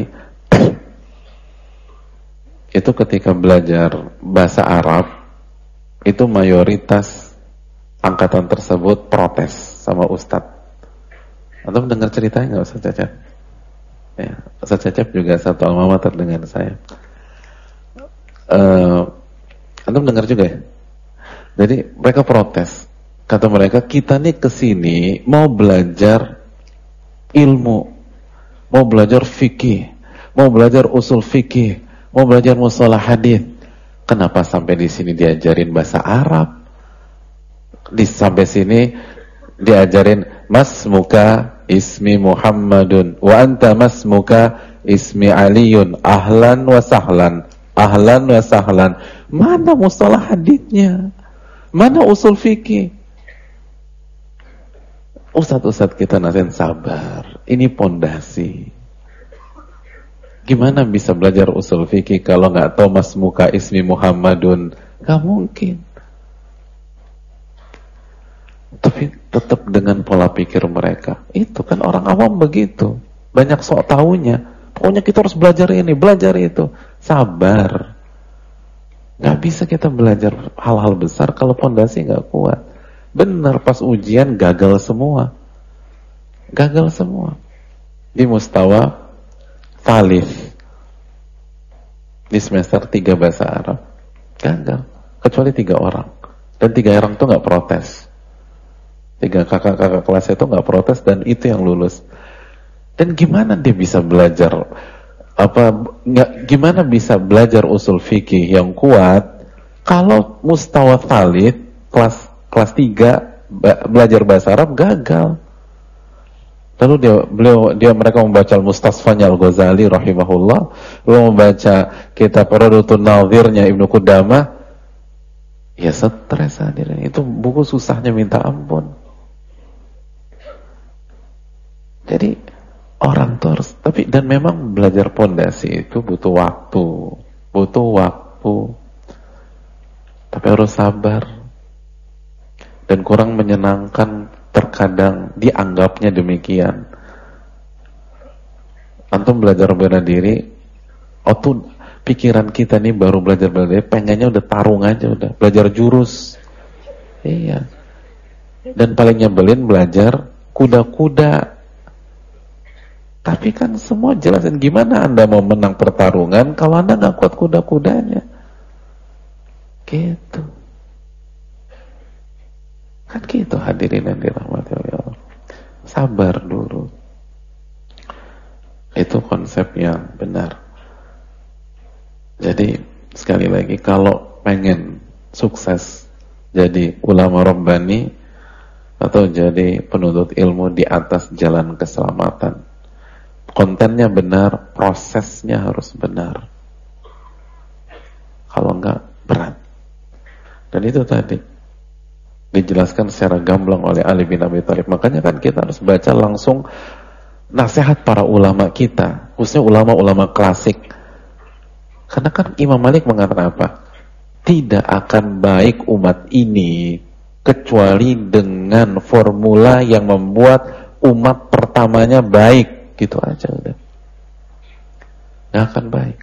Itu ketika belajar bahasa Arab, itu mayoritas angkatan tersebut protes sama Ustadz. Antum dengar ceritanya nggak, Ustadz Cecep? Ya, Ustadz Cecep juga satu alma mater dengan saya. Antum dengar juga ya? Jadi mereka protes. Kata mereka, kita nih kesini mau belajar ilmu, mau belajar fikih, mau belajar usul fikih, mau belajar mustalah hadis. Kenapa sampai di sini diajarin bahasa Arab? Sampai sini diajarin masmuka ismi Muhammadun wa anta masmuka ismi Aliyun, ahlan wa sahlan. Mana mustalah haditsnya? Mana usul fikih? Ustadz kita nasihat sabar. Ini pondasi. Gimana bisa belajar usul fikih kalau nggak tahu masmuka ismi Muhammadun? Gak mungkin. Tapi tetap dengan pola pikir mereka. Itu kan orang awam begitu. Banyak sok tahunya. Pokoknya kita harus belajar ini, belajar itu. Sabar. Gak bisa kita belajar hal-hal besar kalau pondasi gak kuat. Benar, pas ujian gagal semua. Gagal semua. Di mustawa Thalith, di semester 3 bahasa Arab, gagal. Kecuali 3 orang. Dan 3 orang itu gak protes. 3 kakak-kakak kelas itu gak protes dan itu yang lulus. Dan gimana dia bisa belajar gimana bisa belajar usul fikih yang kuat kalau mustawa thalith kelas 3 belajar bahasa Arab gagal. Lalu mereka membaca Al-Mustasfanya Al-Ghazali rahimahullah, lalu membaca kitab Radutun Nadhirnya Ibnu Qudamah. Ya stres hadirin. Itu buku susahnya minta ampun. Jadi orang tuh harus, dan memang belajar pondasi itu butuh waktu, tapi harus sabar, dan kurang menyenangkan terkadang dianggapnya demikian. Antum belajar bela diri, pikiran kita nih baru belajar bela diri, pengennya udah tarung aja, udah belajar jurus, iya, dan paling nyebelin belajar kuda-kuda. Tapi kan semua jelasin, gimana Anda mau menang pertarungan kalau Anda gak kuat kuda-kudanya? Gitu. Kan gitu hadirin yang dirahmati Allah. Sabar dulu. Itu konsep yang benar. Jadi sekali lagi, kalau pengen sukses jadi ulama rabbani atau jadi penuntut ilmu di atas jalan keselamatan, kontennya benar, prosesnya harus benar. Kalau enggak, berat. Dan itu tadi dijelaskan secara gamblang oleh Ali bin Abi Thalib. Makanya kan kita harus baca langsung nasihat para ulama kita, khususnya ulama-ulama klasik. Karena kan Imam Malik mengatakan apa? Tidak akan baik umat ini kecuali dengan formula yang membuat umat pertamanya baik. Gitu aja udah. Gak akan baik.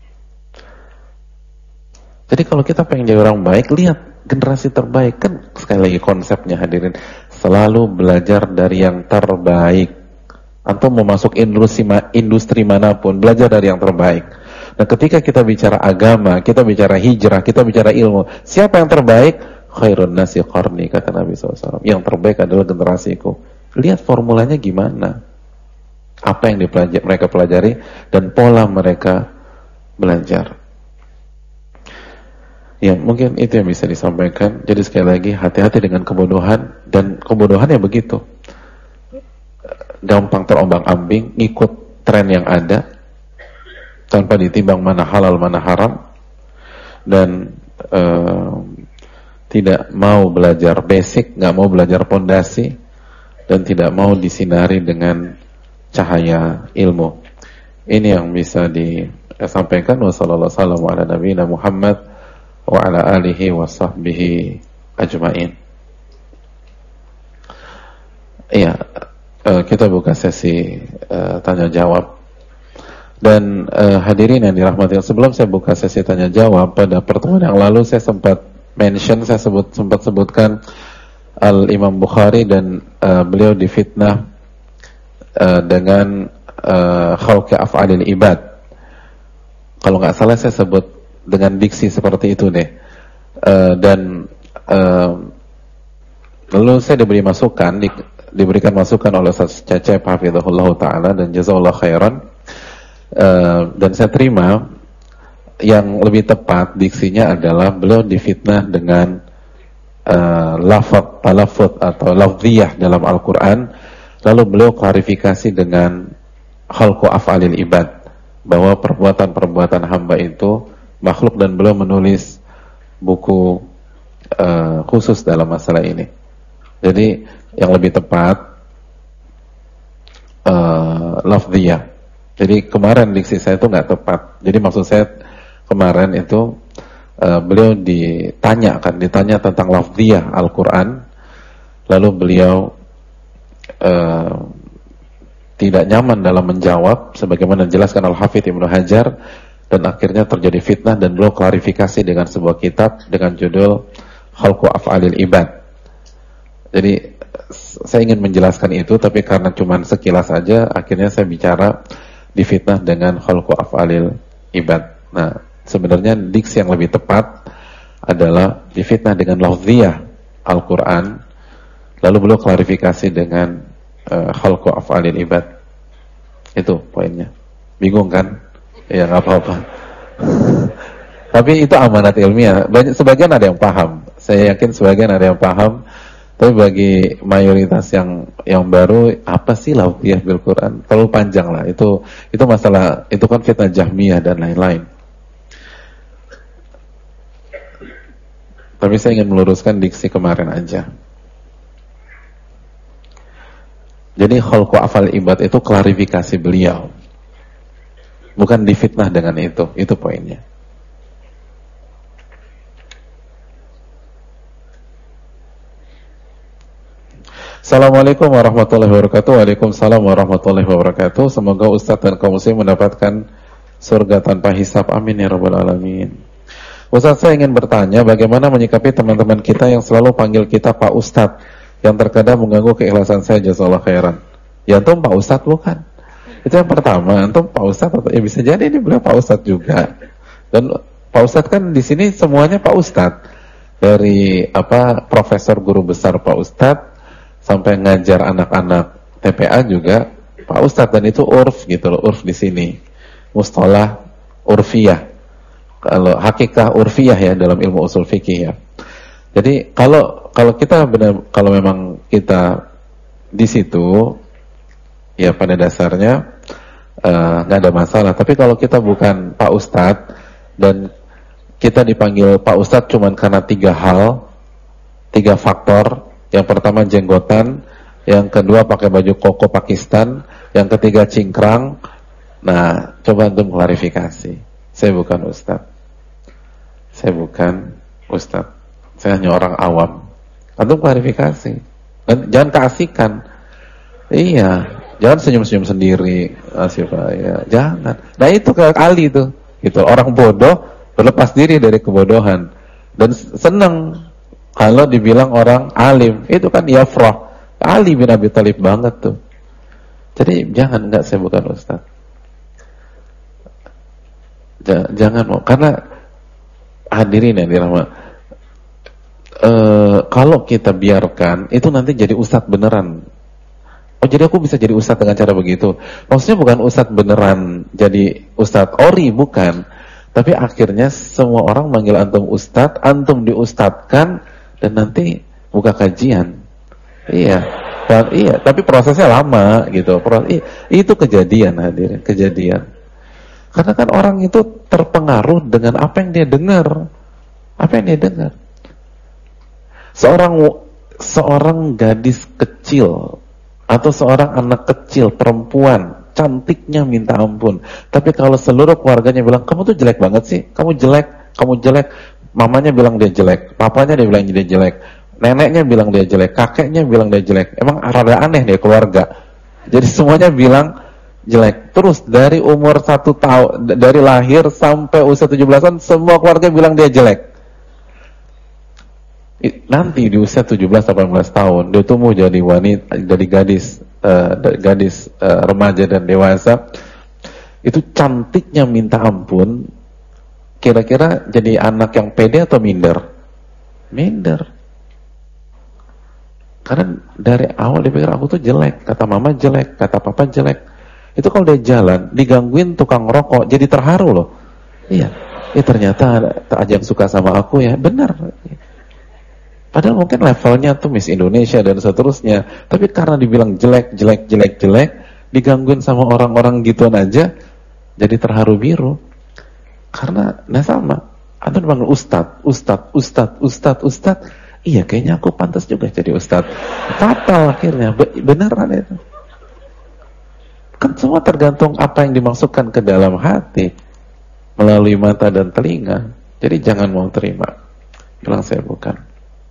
Jadi kalau kita pengen jadi orang baik, lihat generasi terbaik. Kan sekali lagi konsepnya hadirin, selalu belajar dari yang terbaik. Atau mau masuk industri manapun, belajar dari yang terbaik. Nah ketika kita bicara agama, kita bicara hijrah, kita bicara ilmu, siapa yang terbaik? Khairun nasi qarni, kata Nabi SAW. Yang terbaik adalah generasiku. Lihat formulanya gimana, apa yang mereka pelajari, dan pola mereka belajar. Ya mungkin itu yang bisa disampaikan. Jadi sekali lagi, hati-hati dengan kebodohan. Dan kebodohan ya begitu, gampang terombang-ambing, ikut tren yang ada tanpa ditimbang mana halal mana haram, dan tidak mau belajar basic, nggak mau belajar pondasi, dan tidak mau disinari dengan cahaya ilmu. Ini yang bisa disampaikan. Wassalamualaikum warahmatullahi Muhammad wa ala alihi wa sahbihi ajmain. Iya, kita buka sesi tanya jawab. Dan hadirin yang dirahmati, sebelum saya buka sesi tanya jawab, pada pertemuan yang lalu saya sempat sebutkan Al-Imam Bukhari dan beliau difitnah dengan khawqi af'alil ibad. Kalau nggak salah saya sebut dengan diksi seperti itu deh. Dan lalu saya diberikan masukan oleh Ustaz Cecep hafizahullah ta'ala, dan jazakallahu khairan. Dan saya terima. Yang lebih tepat diksinya adalah beliau difitnah dengan talafut atau lafziyah dalam Al-Quran. Lalu beliau klarifikasi dengan khalqu af'alil ibad, bahwa perbuatan-perbuatan hamba itu makhluk, dan beliau menulis buku khusus dalam masalah ini. Jadi yang lebih tepat lafziyah. Jadi kemarin diksi saya itu nggak tepat. Jadi maksud saya kemarin itu beliau ditanya tentang lafziyah Al-Quran, lalu beliau tidak nyaman dalam menjawab sebagaimana dijelaskan Al-Hafidz Ibnu Hajar, dan akhirnya terjadi fitnah dan beliau klarifikasi dengan sebuah kitab dengan judul Khalqu Af'alil Ibad. Jadi saya ingin menjelaskan itu, tapi karena cuma sekilas saja, akhirnya saya bicara difitnah dengan Khalqu Af'alil Ibad. Nah, sebenarnya diksi yang lebih tepat adalah difitnah dengan lafziyah Al-Quran, lalu beliau klarifikasi dengan Khalqu Af'alil Ibad. Itu poinnya. Bingung kan? Ya nggak apa-apa. Tapi itu amanat ilmiah. Sebagian ada yang paham. Saya yakin sebagian ada yang paham. Tapi bagi mayoritas yang baru, apa sih lafziyah bil Quran? Terlalu panjang lah. Itu masalah, itu kan fitnah Jahmiyah dan lain-lain. Tapi saya ingin meluruskan diksi kemarin aja. Jadi Khalqu Af'alil Ibad itu klarifikasi beliau, bukan difitnah dengan itu poinnya. Assalamualaikum warahmatullahi wabarakatuh. Waalaikumsalam warahmatullahi wabarakatuh. Semoga Ustadz dan kaum muslim mendapatkan surga tanpa hisab. Amin ya rabbal alamin. Ustadz, saya ingin bertanya, bagaimana menyikapi teman-teman kita yang selalu panggil kita Pak Ustadz, yang terkadang mengganggu keikhlasan saya. Jazakallahu khairan. Ya antum Pak Ustadz bukan? Itu yang pertama. Antum Pak Ustadz atau ya bisa jadi ini beliau Pak Ustadz juga. Dan Pak Ustadz kan di sini semuanya Pak Ustadz. Dari profesor guru besar Pak Ustadz sampai ngajar anak-anak TPA juga Pak Ustadz, dan itu urf gitu loh, urf di sini. Mustalah urfiyah. Kalau hakikah urfiyah ya dalam ilmu usul fikih ya. Jadi kalau kita kalau memang kita di situ ya pada dasarnya nggak ada masalah. Tapi kalau kita bukan Pak Ustadz dan kita dipanggil Pak Ustadz cuman karena 3 faktor. Yang pertama jenggotan, yang kedua pakai baju koko Pakistan, yang ketiga cingkrang. Nah, coba antum klarifikasi. Saya bukan Ustadz. Saya hanya orang awam. Antum klarifikasi. Dan jangan keasikan. Iya, jangan senyum-senyum sendiri. Ya, jangan. Nah, itu kayak Ali itu. Gitu. Orang bodoh berlepas diri dari kebodohan dan senang kalau dibilang orang alim. Itu kan yafrah. Ali bin Abi Thalib banget tuh. Jadi jangan, enggak, saya bukan Ustaz. Jangan mau, karena hadirin yang dirahmati, kalau kita biarkan itu nanti jadi Ustaz beneran. Oh, jadi aku bisa jadi Ustaz dengan cara begitu. Maksudnya bukan Ustaz beneran jadi Ustaz ori, bukan. Tapi akhirnya semua orang manggil antum Ustaz, antum diustadkan, dan nanti buka kajian. Iya, tapi prosesnya lama gitu. Itu kejadian, hadirin, kejadian. Karena kan orang itu terpengaruh dengan apa yang dia dengar. Seorang gadis kecil atau seorang anak kecil perempuan, cantiknya minta ampun. Tapi kalau seluruh keluarganya bilang, kamu tuh jelek banget sih, kamu jelek. Mamanya bilang dia jelek, papanya dia bilang dia jelek, neneknya bilang dia jelek, kakeknya bilang dia jelek. Emang rada aneh deh keluarga. Jadi semuanya bilang jelek. Terus dari umur 1 tahun, dari lahir sampai usia 17-an, semua keluarga bilang dia jelek. Nanti di usia 17-18 tahun, dia tumbuh jadi wanita, jadi gadis remaja dan dewasa. Itu cantiknya minta ampun. Kira-kira jadi anak yang pede atau minder? Minder. Karena dari awal dia pikir aku tuh jelek, kata mama jelek, kata papa jelek. Itu kalau dia jalan, digangguin tukang rokok, jadi terharu loh. Iya, ternyata ada yang suka sama aku ya, benar. Padahal mungkin levelnya tuh Miss Indonesia dan seterusnya. Tapi karena dibilang jelek, digangguin sama orang-orang gituan aja, jadi terharu biru. Karena, nah sama, Antum dipanggil ustad, ustad, ustad, ustad, ustad. Iya, kayaknya aku pantas juga jadi ustad. Fatal akhirnya, beneran itu. Kan semua tergantung apa yang dimasukkan ke dalam hati melalui mata dan telinga. Jadi jangan mau terima. Bilang saya bukan.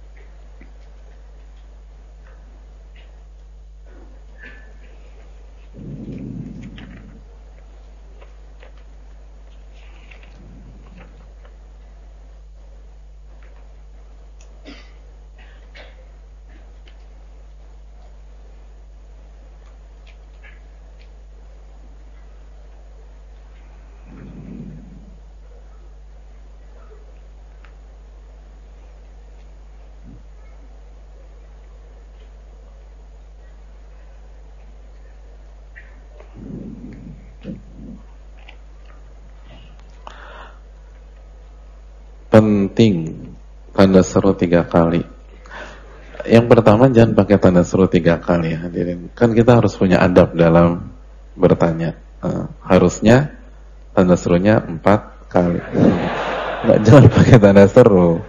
Penting tanda seru 3 kali. Yang pertama, jangan pakai tanda seru 3 kali, hadirin. Kan kita harus punya adab dalam bertanya. Harusnya tanda serunya 4 kali. Nggak, jangan pakai tanda seru.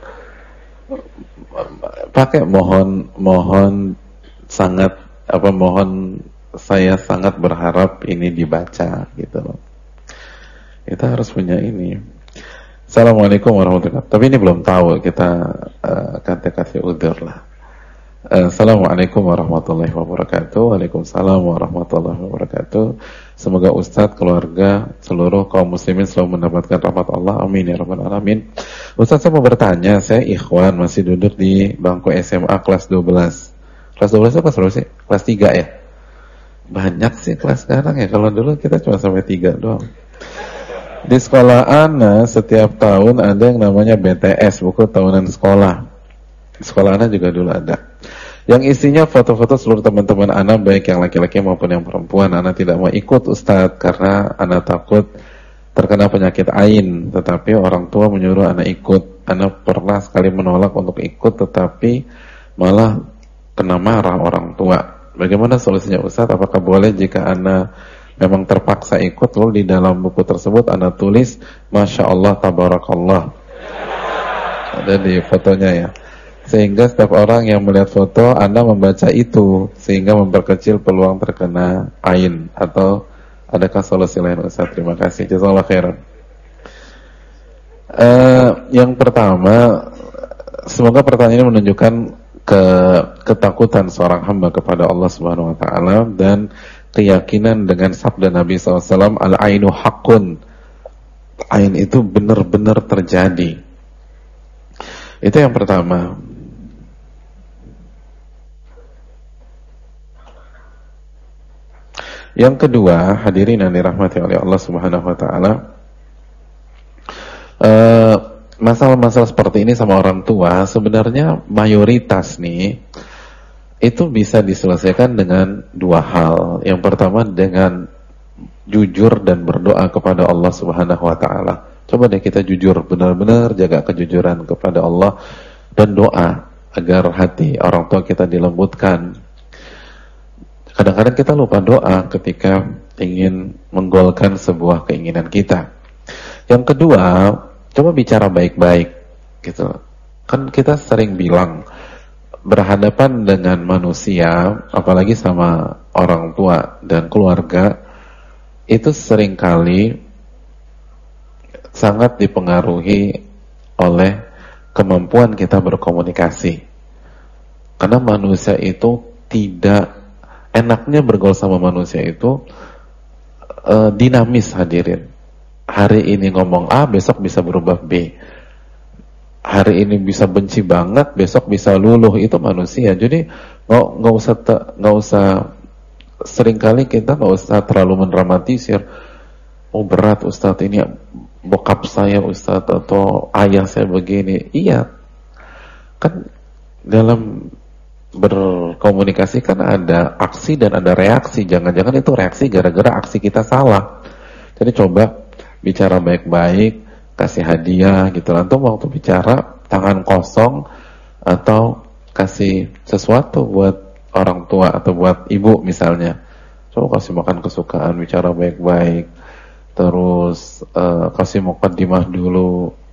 Pakai mohon sangat mohon, saya sangat berharap ini dibaca gitu loh. Kita harus punya ini. Assalamualaikum warahmatullahi wabarakatuh. Tapi ini belum tahu, kita akan kasih udzur lah. Assalamualaikum warahmatullahi wabarakatuh. Waalaikumsalam warahmatullahi wabarakatuh. Semoga Ustadz, keluarga, seluruh kaum muslimin selalu mendapatkan rahmat Allah. Amin ya rabbal alamin. Ustadz, saya mau bertanya, saya ikhwan masih duduk di bangku SMA kelas 12. Kelas 12 itu kelas berapa sih? Kelas 3 ya? Banyak sih kelas sekarang ya. Kalau dulu kita cuma sampai 3 doang. Di sekolah Ana setiap tahun ada yang namanya BTS, buku tahunan sekolah. Di sekolah Ana juga dulu ada. Yang isinya foto-foto seluruh teman-teman Ana, baik yang laki-laki maupun yang perempuan. Ana tidak mau ikut Ustadz karena Ana takut terkena penyakit ain, tetapi orang tua menyuruh Ana ikut. Ana pernah sekali menolak untuk ikut, tetapi malah kena marah orang tua. Bagaimana solusinya Ustadz? Apakah boleh jika Ana memang terpaksa ikut, lalu di dalam buku tersebut Anda tulis Masya Allah, Tabarakallah, ada di fotonya ya, sehingga setiap orang yang melihat foto Anda membaca itu, sehingga memperkecil peluang terkena ain, atau adakah solusi lain Ustaz? Terima kasih, jazakallahu khairan. Yang pertama, semoga pertanyaan ini menunjukkan ketakutan seorang hamba kepada Allah Subhanahu wa taala dan keyakinan dengan sabda Nabi SAW, al-ainu haqqun, ain itu benar-benar terjadi. Itu yang pertama. Yang kedua, hadirin yang dirahmati oleh Allah Subhanahu wa taala, masalah-masalah seperti ini sama orang tua sebenarnya mayoritas nih itu bisa diselesaikan dengan 2 hal. Yang pertama dengan jujur dan berdoa kepada Allah Subhanahu wa taala. Coba deh kita jujur, benar-benar jaga kejujuran kepada Allah dan doa agar hati orang tua kita dilembutkan. Kadang-kadang kita lupa doa ketika ingin menggolkan sebuah keinginan kita. Yang kedua, coba bicara baik-baik gitu. Kan kita sering bilang berhadapan dengan manusia, apalagi sama orang tua dan keluarga, itu seringkali sangat dipengaruhi oleh kemampuan kita berkomunikasi. Karena manusia itu tidak, enaknya bergaul sama manusia itu dinamis, hadirin. Hari ini ngomong A, besok bisa berubah B. Hari ini bisa benci banget, besok bisa luluh. Itu manusia. Jadi nggak usah seringkali kita nggak usah terlalu mendramatisir. Oh berat Ustadz, ini bokap saya Ustadz, atau ayah saya begini. Iya, kan dalam berkomunikasi kan ada aksi dan ada reaksi. Jangan-jangan itu reaksi gara-gara aksi kita salah. Jadi coba bicara baik-baik, kasih hadiah gitu. Antum waktu bicara tangan kosong atau kasih sesuatu buat orang tua atau buat ibu misalnya. Coba kasih makan kesukaan, bicara baik-baik. Terus kasih muqaddimah dulu.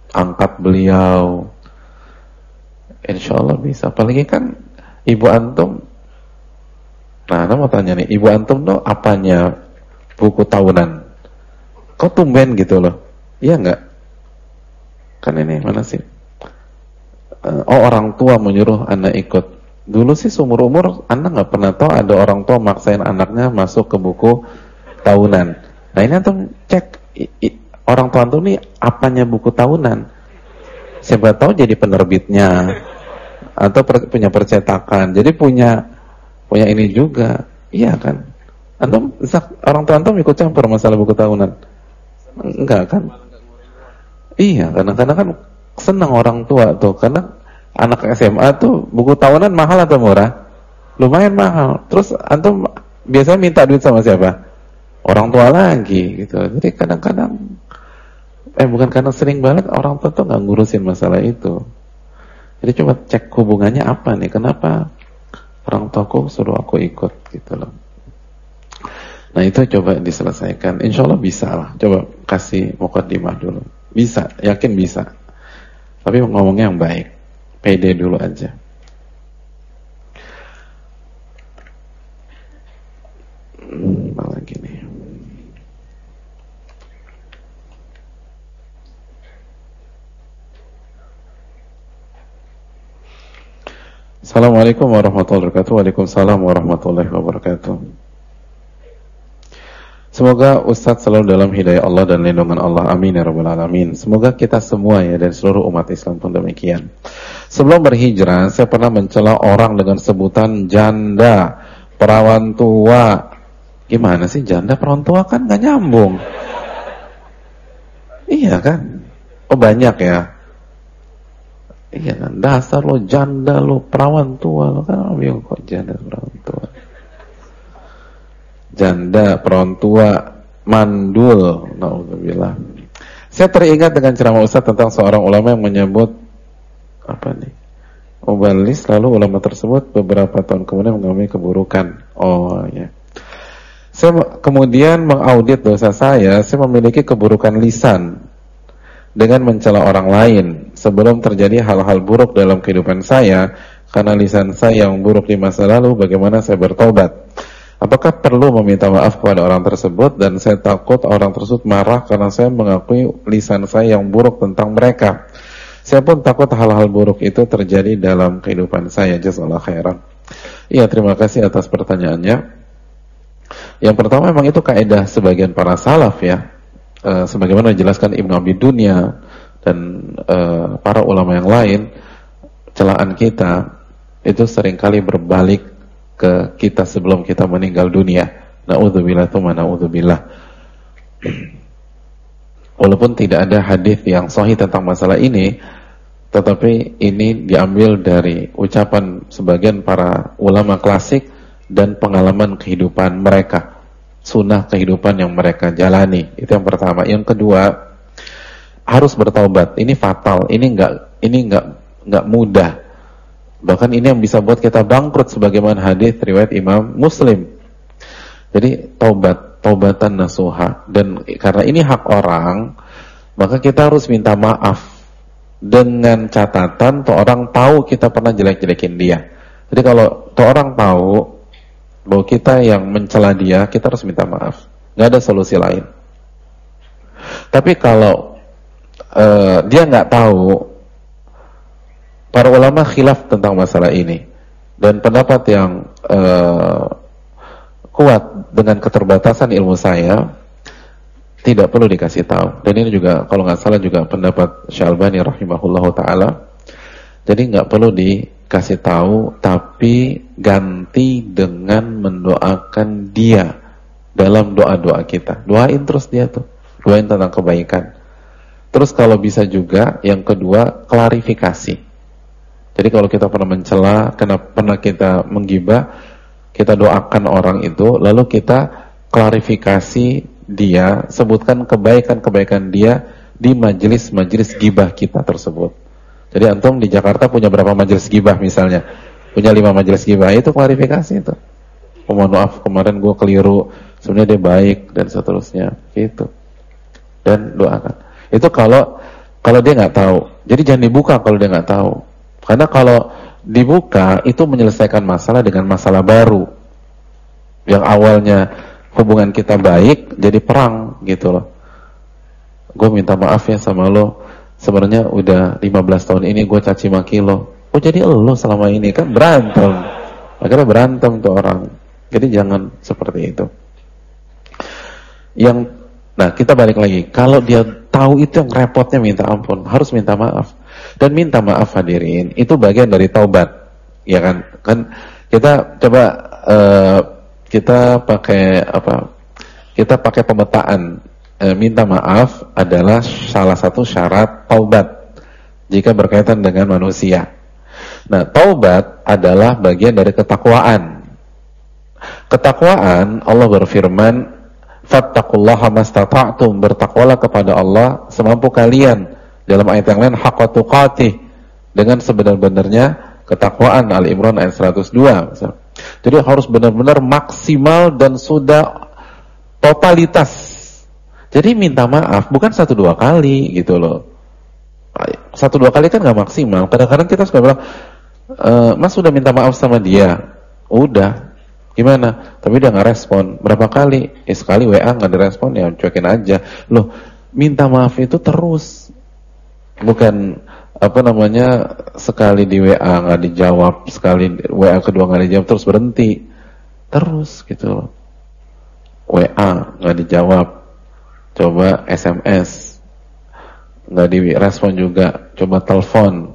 angkat beliau. Insya Allah bisa. Apalagi kan ibu antum. Nah, Anda mau tanya nih, ibu antum tuh apanya buku tahunan? Kok tumben gitu loh? Iya nggak? Kan ini mana sih? Oh, orang tua menyuruh anak ikut. Dulu sih seumur umur anak nggak pernah tahu ada orang tua maksain anaknya masuk ke buku tahunan. Nah ini antum cek orang tua antum nih apanya buku tahunan. Siapa tahu jadi penerbitnya atau punya percetakan. Jadi punya ini juga. Iya kan? Antum orang tua antum ikut campur masalah buku tahunan? Enggak kan? Iya, kadang-kadang kan senang orang tua tuh karena anak SMA tuh buku tahunan mahal atau murah? Lumayan mahal. Terus antum biasanya minta duit sama siapa? Orang tua lagi gitu. Jadi kadang-kadang bukan karena sering banget orang tua tuh nggak ngurusin masalah itu. Jadi coba cek hubungannya apa nih? Kenapa orang tuaku suruh aku ikut gitu loh. Nah itu coba diselesaikan. Insya Allah bisa lah. Coba kasih muqaddimah dulu. Bisa, yakin bisa. Tapi ngomongnya yang baik. Pede dulu aja. Apa lagi nih? Assalamualaikum warahmatullahi wabarakatuh. Waalaikumsalam warahmatullahi wabarakatuh. Semoga Ustadz selalu dalam hidayah Allah dan lindungan Allah. Amin ya rabbal alamin. Semoga kita semua ya dan seluruh umat Islam pun demikian. Sebelum berhijrah, saya pernah mencela orang dengan sebutan janda, perawan tua. Gimana sih janda perawan tua, kan gak nyambung. Iya kan? Oh banyak ya. Iya kan? Dasar lo janda, lo perawan tua, lo kan bingung kok janda perawan tua. Janda, perawan tua, mandul, naudzubillah. Saya teringat dengan ceramah Ustaz tentang seorang ulama yang menyebut apa nih? Mubalis, lalu ulama tersebut beberapa tahun kemudian mengalami keburukan. Oh ya. Saya kemudian mengaudit dosa saya memiliki keburukan lisan dengan mencela orang lain sebelum terjadi hal-hal buruk dalam kehidupan saya karena lisan saya yang buruk di masa lalu. Bagaimana saya bertobat? Apakah perlu meminta maaf kepada orang tersebut? Dan saya takut orang tersebut marah karena saya mengakui lisan saya yang buruk tentang mereka. Saya pun takut hal-hal buruk itu terjadi dalam kehidupan saya. Jazakallahu khairan. Iya, terima kasih atas pertanyaannya. Yang pertama, memang itu kaidah sebagian para salaf ya. Sebagaimana dijelaskan Ibnu Abi Dunya dan para ulama yang lain, celaan kita itu seringkali berbalik ke kita sebelum kita meninggal dunia. Na'udzubillah tsumma na'udzubillah. Walaupun tidak ada hadis yang sahih tentang masalah ini, tetapi ini diambil dari ucapan sebagian para ulama klasik dan pengalaman kehidupan mereka, sunnah kehidupan yang mereka jalani. Itu yang pertama. Yang kedua, harus bertaubat. Ini fatal. Ini enggak mudah. Bahkan ini yang bisa buat kita bangkrut sebagaimana hadis riwayat Imam Muslim. Jadi taubatan nasuha. Dan karena ini hak orang, maka kita harus minta maaf dengan catatan tuh orang tahu kita pernah jelek-jelekin dia. Jadi kalau tuh orang tahu bahwa kita yang mencela dia, kita harus minta maaf. Nggak ada solusi lain. Tapi kalau dia nggak tahu, para ulama khilaf tentang masalah ini, dan pendapat yang kuat dengan keterbatasan ilmu saya, tidak perlu dikasih tahu. Dan ini juga kalau nggak salah juga pendapat Syalbani rahimahullahu taala. Jadi nggak perlu dikasih tahu, tapi ganti dengan mendoakan dia dalam doa-doa kita. Doain terus dia tuh, doain tentang kebaikan. Terus kalau bisa juga yang kedua, klarifikasi. Jadi kalau kita pernah mencela, pernah kita menggibah, kita doakan orang itu, lalu kita klarifikasi dia, sebutkan kebaikan-kebaikan dia di majelis-majelis gibah kita tersebut. Jadi antum di Jakarta punya berapa majelis gibah misalnya? Punya 5 majelis gibah, itu klarifikasi itu. Oh, mohon maaf kemarin gue keliru, sebenarnya dia baik dan seterusnya, gitu. Dan doakan. Itu kalau kalau dia nggak tahu. Jadi jangan dibuka kalau dia nggak tahu. Karena kalau dibuka itu menyelesaikan masalah dengan masalah baru. Yang awalnya hubungan kita baik jadi perang gitu loh. Gue minta maaf ya sama lo. Sebenarnya udah 15 tahun ini gue caci maki lo. Oh jadi lo selama ini kan berantem. Akhirnya berantem tuh orang. Jadi jangan seperti itu. Nah kita balik lagi. Kalau dia tahu itu yang repotnya minta ampun, harus minta maaf. Dan minta maaf hadirin itu bagian dari taubat, ya kan? Kan kita coba kita pakai apa? Kita pakai pemetaan. Minta maaf adalah salah satu syarat taubat jika berkaitan dengan manusia. Nah, taubat adalah bagian dari ketakwaan. Ketakwaan, Allah berfirman, fattaqullaha mastata'tum, bertakwalah kepada Allah semampu kalian. Dalam ayat yang lain, haqqa tuqatih, dengan sebenar-benarnya ketakwaan. Al-Imran ayat 102. Jadi harus benar-benar maksimal dan sudah totalitas. Jadi minta maaf bukan 1-2 kali gitu loh. 1-2 kali kan gak maksimal. Kadang-kadang kita suka bilang, Mas sudah minta maaf sama dia. Udah, gimana? Tapi dia gak respon. Berapa kali? Sekali WA gak direspon, ya cuekin aja. Loh, minta maaf itu terus. Bukan sekali di WA gak dijawab, sekali WA kedua gak dijawab, terus berhenti. Terus gitu loh. WA gak dijawab, coba SMS nggak direspon juga, coba telepon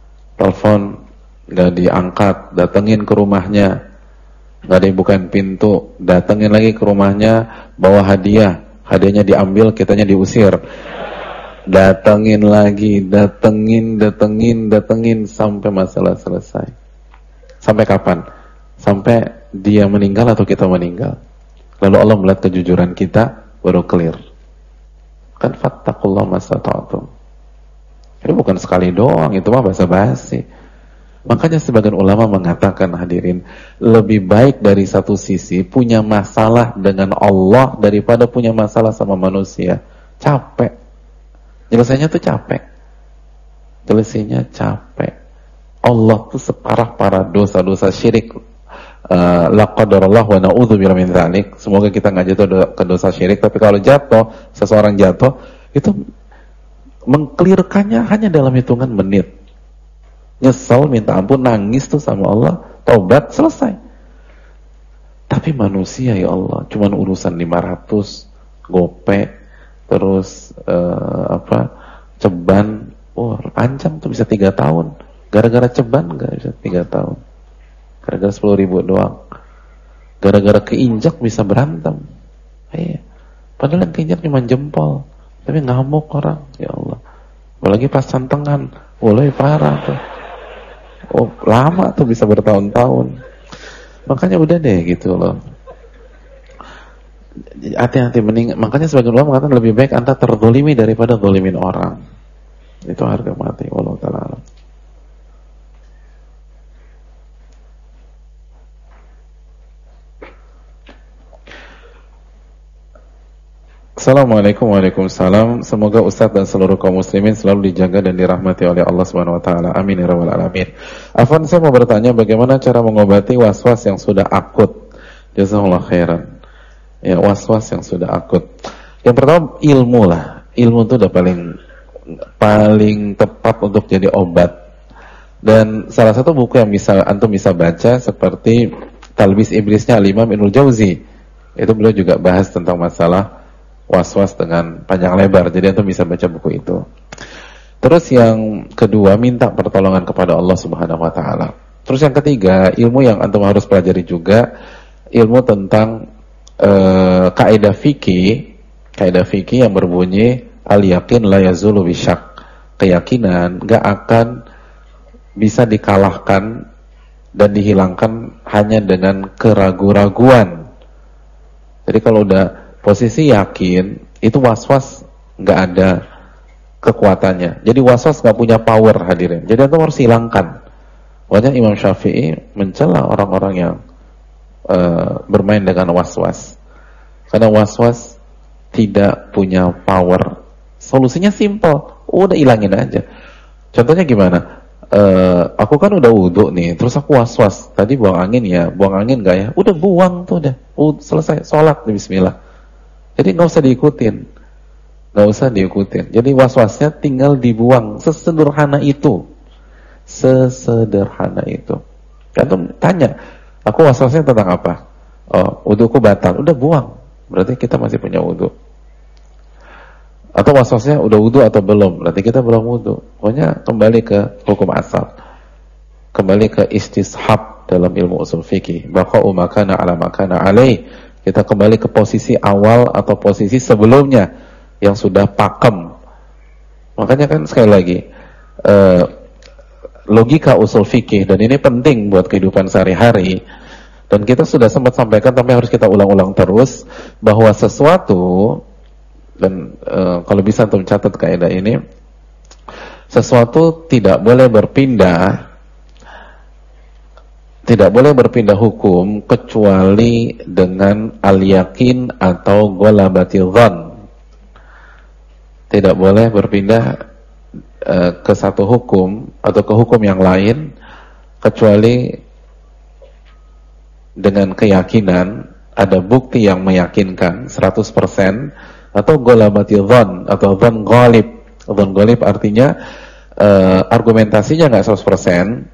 nggak diangkat, datengin ke rumahnya, nggak dibukain pintu, datengin lagi ke rumahnya, bawa hadiahnya diambil, kitanya diusir, datengin lagi, datengin sampai masalah selesai. Sampai kapan? Sampai dia meninggal atau kita meninggal. Lalu Allah melihat kejujuran kita, baru clear. Kan fattaqullaha mastata'tum. Ini bukan sekali doang, itu mah basa-basi. Makanya sebagian ulama mengatakan, hadirin, lebih baik dari satu sisi punya masalah dengan Allah daripada punya masalah sama manusia. Capek. Jelasnya tuh capek. Jelasnya capek. Allah tuh separah-parah dosa-dosa syirik. La qadarallah wa na'udzubillahi min dzalik. Semoga kita nggak jatuh ke dosa syirik, tapi kalau jatuh, seseorang jatuh, itu mengklirkannya hanya dalam hitungan menit. Nyesel, minta ampun, nangis tuh sama Allah, taubat, selesai. Tapi manusia ya Allah, cuman urusan 500 gope, terus ceban, ancam tuh bisa 3 tahun. Gara-gara ceban nggak bisa 3 tahun. Gara-gara 10.000 doang. Gara-gara keinjak bisa berantem. Padahal yang keinjak cuma jempol, tapi ngamuk orang. Ya Allah. Apalagi pas santengan, lebih parah tuh. Lama tuh bisa bertahun-tahun. Makanya udah deh gitu loh. Hati-hati, makanya sebagian ulama mengatakan lebih baik anda terzolimi daripada zolimin orang. Itu harga mati. Wallahu ta'ala alam. Assalamualaikum warahmatullahi wabarakatuh. Semoga Ustaz dan seluruh kaum muslimin selalu dijaga dan dirahmati oleh Allah Subhanahu wa taala. Amin ya rabbal alamin. Afwan, saya mau bertanya bagaimana cara mengobati was-was yang sudah akut. Jazakallahu khairan. Ya, was-was yang sudah akut. Yang pertama ilmu lah. Ilmu itu udah paling tepat untuk jadi obat. Dan salah satu buku yang antum bisa baca seperti Talbis Iblisnya Al-Imam Ibnul Jauzi. Itu beliau juga bahas tentang masalah was-was dengan panjang lebar. Jadi antum bisa baca buku itu. Terus yang kedua, minta pertolongan kepada Allah Subhanahu wa taala. Terus yang ketiga, ilmu yang antum harus pelajari juga, ilmu tentang kaidah fikih yang berbunyi al-yaqin la yazulu bisyak. Keyakinan enggak akan bisa dikalahkan dan dihilangkan hanya dengan keraguan-raguan. Jadi kalau udah posisi yakin, itu was-was nggak ada kekuatannya. Jadi was-was nggak punya power, hadirin. Jadi itu harus hilangkan. Makanya Imam Syafi'i mencela orang-orang yang bermain dengan was-was. Karena was-was tidak punya power. Solusinya simple, udah ilangin aja. Contohnya gimana? Aku kan udah wudhu nih, terus aku was-was, tadi buang angin ya, buang angin gak ya? Udah buang tuh udah, selesai, sholat, bismillah. Jadi nggak usah diikutin. Jadi was-wasnya tinggal dibuang, sesederhana itu. Kan tanya, aku was-wasnya tentang apa? Oh, wudhuku batal, udah buang, berarti kita masih punya wudhu. Atau was-wasnya udah wudu atau belum, berarti kita belum wudu. Pokoknya kembali ke hukum asal, kembali ke istishab dalam ilmu usul fikih, baqa'u makana ala makana alaih. Kita kembali ke posisi awal atau posisi sebelumnya yang sudah pakem. Makanya kan sekali lagi logika usul fikih, dan ini penting buat kehidupan sehari-hari, dan kita sudah sempat sampaikan tapi harus kita ulang-ulang terus, bahwa sesuatu, dan kalau bisa untuk mencatat kaidah ini, sesuatu tidak boleh berpindah hukum kecuali dengan al-yakin atau ghalabatil dhann. Tidak boleh berpindah ke satu hukum atau ke hukum yang lain kecuali dengan keyakinan, ada bukti yang meyakinkan 100%, atau ghalabatil dhann atau dhann ghalib. Dhann ghalib artinya argumentasinya nggak 100%,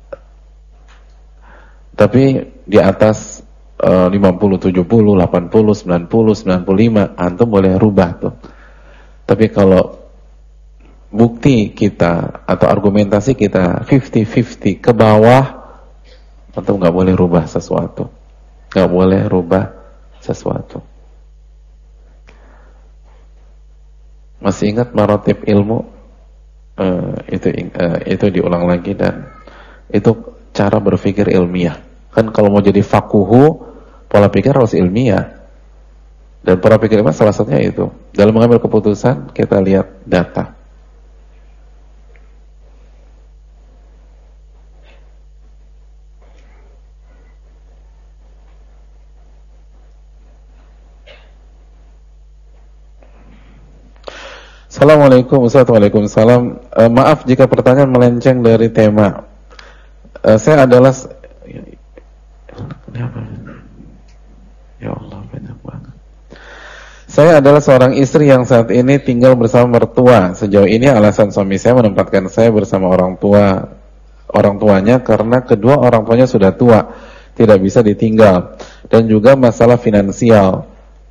tapi di atas 50, 70, 80, 90, 95, antum boleh rubah tuh. Tapi kalau bukti kita atau argumentasi kita 50-50 ke bawah, antum nggak boleh rubah sesuatu. Nggak boleh rubah sesuatu. Masih ingat maratib ilmu? Itu diulang lagi, dan itu cara berpikir ilmiah. Kan kalau mau jadi fakuhu, pola pikir harus ilmiah. Dan pola pikir ilmiah salah satunya itu. Dalam mengambil keputusan, kita lihat data. Assalamualaikum Ustaz. Waalaikumsalam. Maaf jika pertanyaan melenceng dari tema. Saya adalah Ya Allah, banyak banget. Saya adalah seorang istri yang saat ini tinggal bersama mertua. Sejauh ini alasan suami saya menempatkan saya bersama orang tuanya karena kedua orang tuanya sudah tua, tidak bisa ditinggal, dan juga masalah finansial.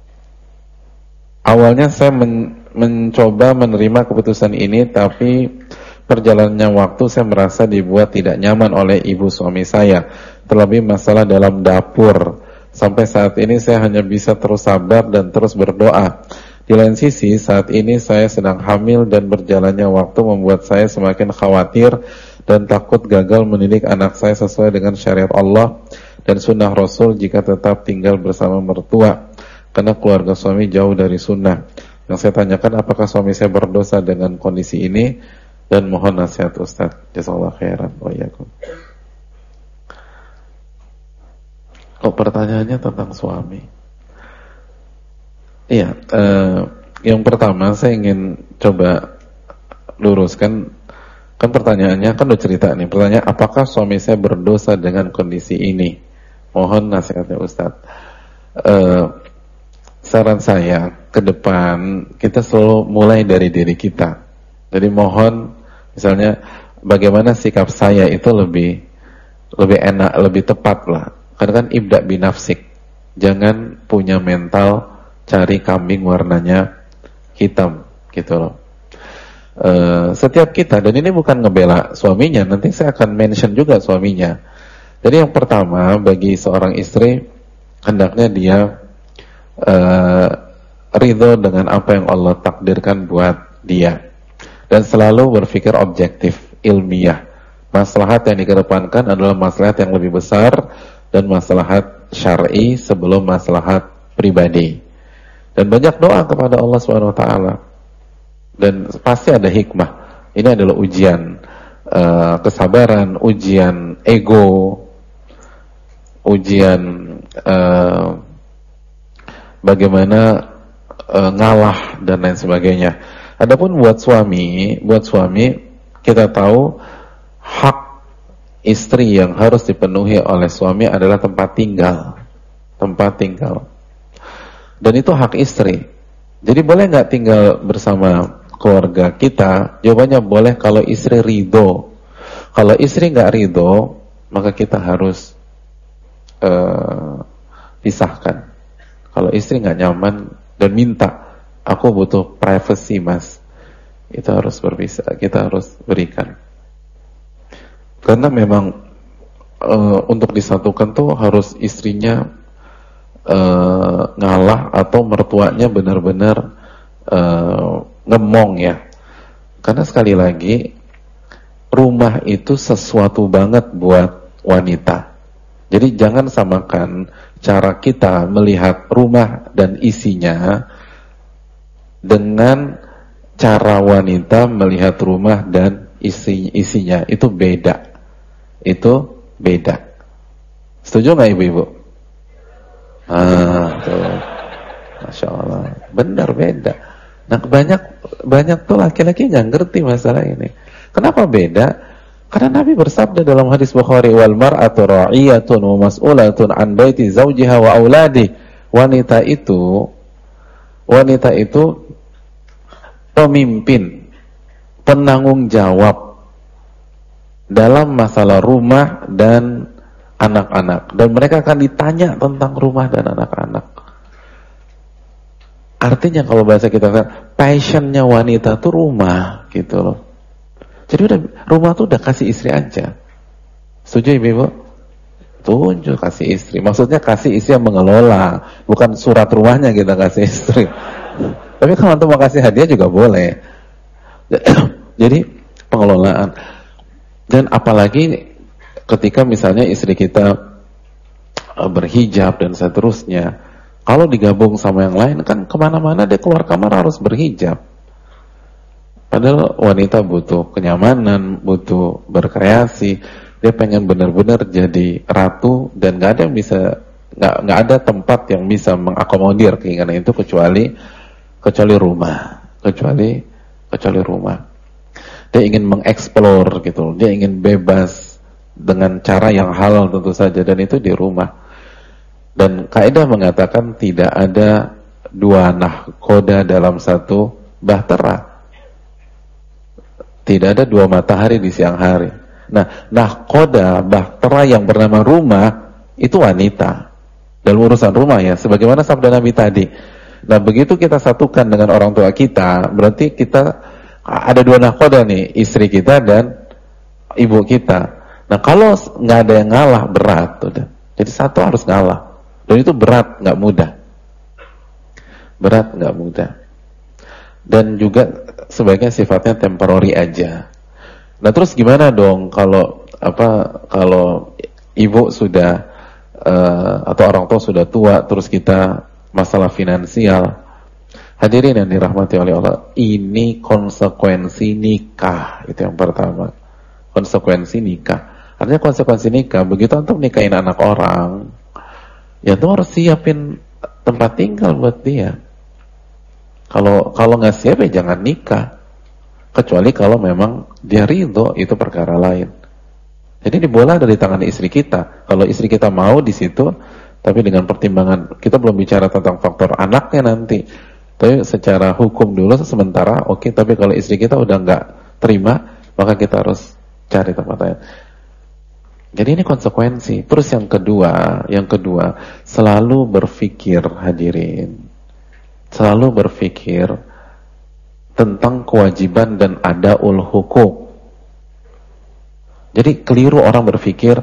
Awalnya saya mencoba menerima keputusan ini, tapi perjalanannya waktu saya merasa dibuat tidak nyaman oleh ibu suami saya, terlebih masalah dalam dapur. Sampai saat ini saya hanya bisa terus sabar dan terus berdoa. Di lain sisi, saat ini saya sedang hamil dan berjalannya waktu membuat saya semakin khawatir dan takut gagal mendidik anak saya sesuai dengan syariat Allah dan sunnah Rasul jika tetap tinggal bersama mertua, karena keluarga suami jauh dari sunnah. Yang saya tanyakan, apakah suami saya berdosa dengan kondisi ini, dan mohon nasihat Ustaz. Jazakallahu khairan wa iyyakum. Oh, pertanyaannya tentang suami. Iya, yang pertama saya ingin coba luruskan. Kan pertanyaannya, kan udah cerita nih. Pertanyaan, apakah suami saya berdosa dengan kondisi ini? Mohon nasihatnya Ustaz. Saran saya, ke depan kita selalu mulai dari diri kita. Jadi mohon, misalnya, bagaimana sikap saya itu lebih enak, lebih tepat lah. Karena kan ibda binafsik. Jangan punya mental cari kambing warnanya hitam, gitu loh. Setiap kita, dan ini bukan ngebela suaminya, nanti saya akan mention juga suaminya. Jadi yang pertama, bagi seorang istri, hendaknya dia ridho dengan apa yang Allah takdirkan buat dia, dan selalu berpikir objektif, ilmiah. Maslahat yang dikedepankan adalah maslahat yang lebih besar dan maslahat syar'i sebelum maslahat pribadi. Dan banyak doa kepada Allah SWT. Dan pasti ada hikmah. Ini adalah ujian kesabaran, ujian ego, ujian bagaimana ngalah dan lain sebagainya. Adapun buat suami kita tahu hak istri yang harus dipenuhi oleh suami adalah tempat tinggal. Dan itu hak istri. Jadi boleh nggak tinggal bersama keluarga kita? Jawabannya boleh kalau istri ridho. Kalau istri nggak ridho, maka kita harus pisahkan. Kalau istri nggak nyaman dan minta, aku butuh privacy mas, itu harus berpisah. Kita harus berikan. Karena memang untuk disatukan tuh harus istrinya ngalah atau mertuanya benar-benar ngemong ya. Karena sekali lagi rumah itu sesuatu banget buat wanita. Jadi jangan samakan cara kita melihat rumah dan isinya dengan cara wanita melihat rumah dan isinya. Itu beda. Setuju nggak ibu-ibu? Tuh. Masya Allah, benar beda. Nah banyak tuh laki-laki nggak ngerti masalah ini. Kenapa beda? Karena Nabi bersabda dalam hadis Bukhari, wal mar'atu ra'iyatun wa mas'ulatun an baiti zawjiha wa auladi. Wanita itu pemimpin, penanggung jawab dalam masalah rumah dan anak-anak, dan mereka akan ditanya tentang rumah dan anak-anak. Artinya kalau bahasa kita kan, passionnya wanita tuh rumah gitu loh. Jadi rumah tuh udah kasih istri aja. Setuju ibu? Setuju, kasih istri. Maksudnya kasih istri yang mengelola, bukan surat rumahnya kita kasih istri. Tapi kalau untuk mau kasih hadiah juga boleh. Jadi pengelolaan. Dan apalagi ketika misalnya istri kita berhijab dan seterusnya, kalau digabung sama yang lain kan kemana-mana dia keluar kamar harus berhijab. Padahal wanita butuh kenyamanan, butuh berkreasi. Dia pengen benar-benar jadi ratu dan nggak ada tempat yang bisa mengakomodir keinginan itu kecuali rumah, kecuali rumah. Dia ingin mengeksplor gitu, dia ingin bebas dengan cara yang halal tentu saja, dan itu di rumah. Dan kaidah mengatakan tidak ada dua nahkoda dalam satu bahtera. Tidak ada dua matahari di siang hari. Nah, nahkoda, bahtera yang bernama rumah, itu wanita. Dalam urusan rumah ya, sebagaimana sabda Nabi tadi. Nah, begitu kita satukan dengan orang tua kita, berarti kita ada dua nahkoda nih, istri kita dan ibu kita. Nah, kalau nggak ada yang ngalah, berat. Udah. Jadi satu harus ngalah. Dan itu berat, nggak mudah. Dan juga sebaiknya sifatnya temporary aja. Nah, terus gimana dong kalau ibu sudah atau orang tua sudah tua, terus kita masalah finansial. Hadirin yang dirahmati oleh Allah, ini konsekuensi nikah. Itu yang pertama. Konsekuensi nikah. Artinya konsekuensi nikah, begitu antum nikahin anak orang, ya tuh harus siapin tempat tinggal buat dia. Kalau nggak siap ya jangan nikah. Kecuali kalau memang dia ridho, itu perkara lain. Jadi ini bola ada di tangan istri kita. Kalau istri kita mau di situ, tapi dengan pertimbangan, kita belum bicara tentang faktor anaknya nanti. Tapi secara hukum dulu sementara oke, tapi kalau istri kita udah nggak terima, maka kita harus cari tempat lain. Jadi ini konsekuensi. Terus yang kedua, selalu berpikir, hadirin. Selalu berpikir tentang kewajiban dan adaul hukuk. Jadi keliru orang berpikir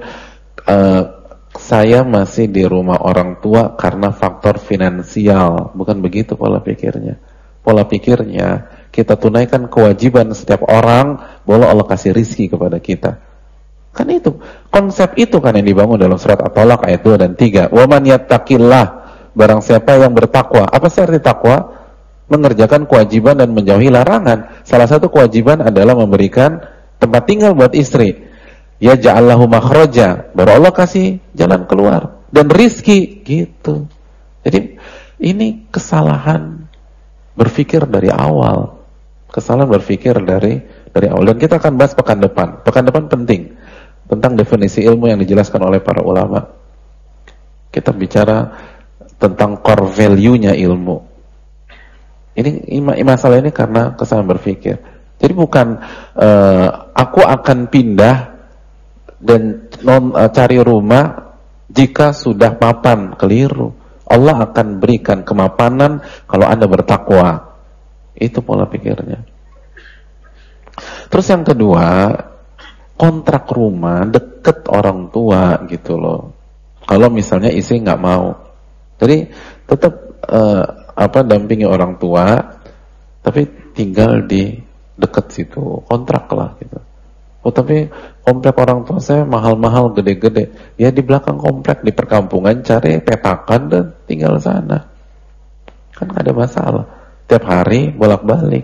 saya masih di rumah orang tua karena faktor finansial. Bukan begitu pola pikirnya. Pola pikirnya kita tunaikan kewajiban setiap orang, boleh Allah kasih rizki kepada kita. Kan itu konsep itu kan yang dibangun dalam surat At-Talaq ayat 2 dan 3. Wa man yattaqillah, barang siapa yang bertakwa. Apa sih arti takwa? Mengerjakan kewajiban dan menjauhi larangan. Salah satu kewajiban adalah memberikan tempat tinggal buat istri. Ya ja'allahu makhraja, baru Allah kasih jalan keluar dan rizki gitu. Jadi ini kesalahan berpikir dari awal. Kesalahan berpikir dari awal. Dan kita akan bahas pekan depan. Pekan depan penting tentang definisi ilmu yang dijelaskan oleh para ulama. Kita bicara tentang core value-nya ilmu. Ini masalah ini karena kesalahan berpikir. Jadi bukan aku akan pindah dan cari rumah jika sudah mapan, keliru. Allah akan berikan kemapanan kalau Anda bertakwa. Itu pola pikirnya. Terus yang kedua, kontrak rumah deket orang tua gitu loh. Kalau misalnya istri nggak mau, jadi tetap dampingi orang tua, tapi tinggal di deket situ, kontrak lah gitu. Oh tapi komplek orang tua saya mahal-mahal, gede-gede. Ya di belakang komplek di perkampungan cari petakan dan tinggal sana. Kan gak ada masalah. Tiap hari bolak-balik.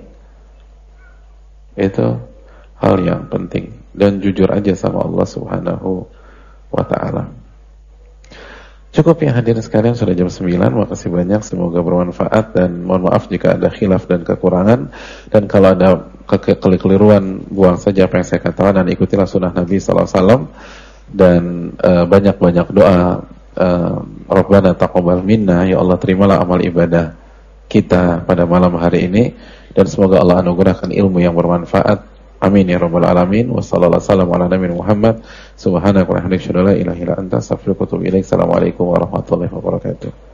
Itu hal yang penting. Dan jujur aja sama Allah Subhanahu wa ta'ala. Cukup ya hadirin sekalian, sudah jam 9. Makasih banyak, semoga bermanfaat. Dan mohon maaf jika ada khilaf dan kekurangan. Dan kalau ada kekeliruan, buang saja apa yang saya katakan dan ikutilah sunnah Nabi SAW. Dan banyak-banyak doa. Rabbana taqabbal minna, ya Allah terimalah amal ibadah kita pada malam hari ini. Dan semoga Allah anugerahkan ilmu yang bermanfaat. Amin ya rabbal alamin. Wassalamualaikum warahmatullahi wabarakatuh. Subhanaka wa bihamdika, asyhadu an la ilaha illa anta, astaghfiruka wa atubu ilaik. Assalamualaikum warahmatullahi wabarakatuh.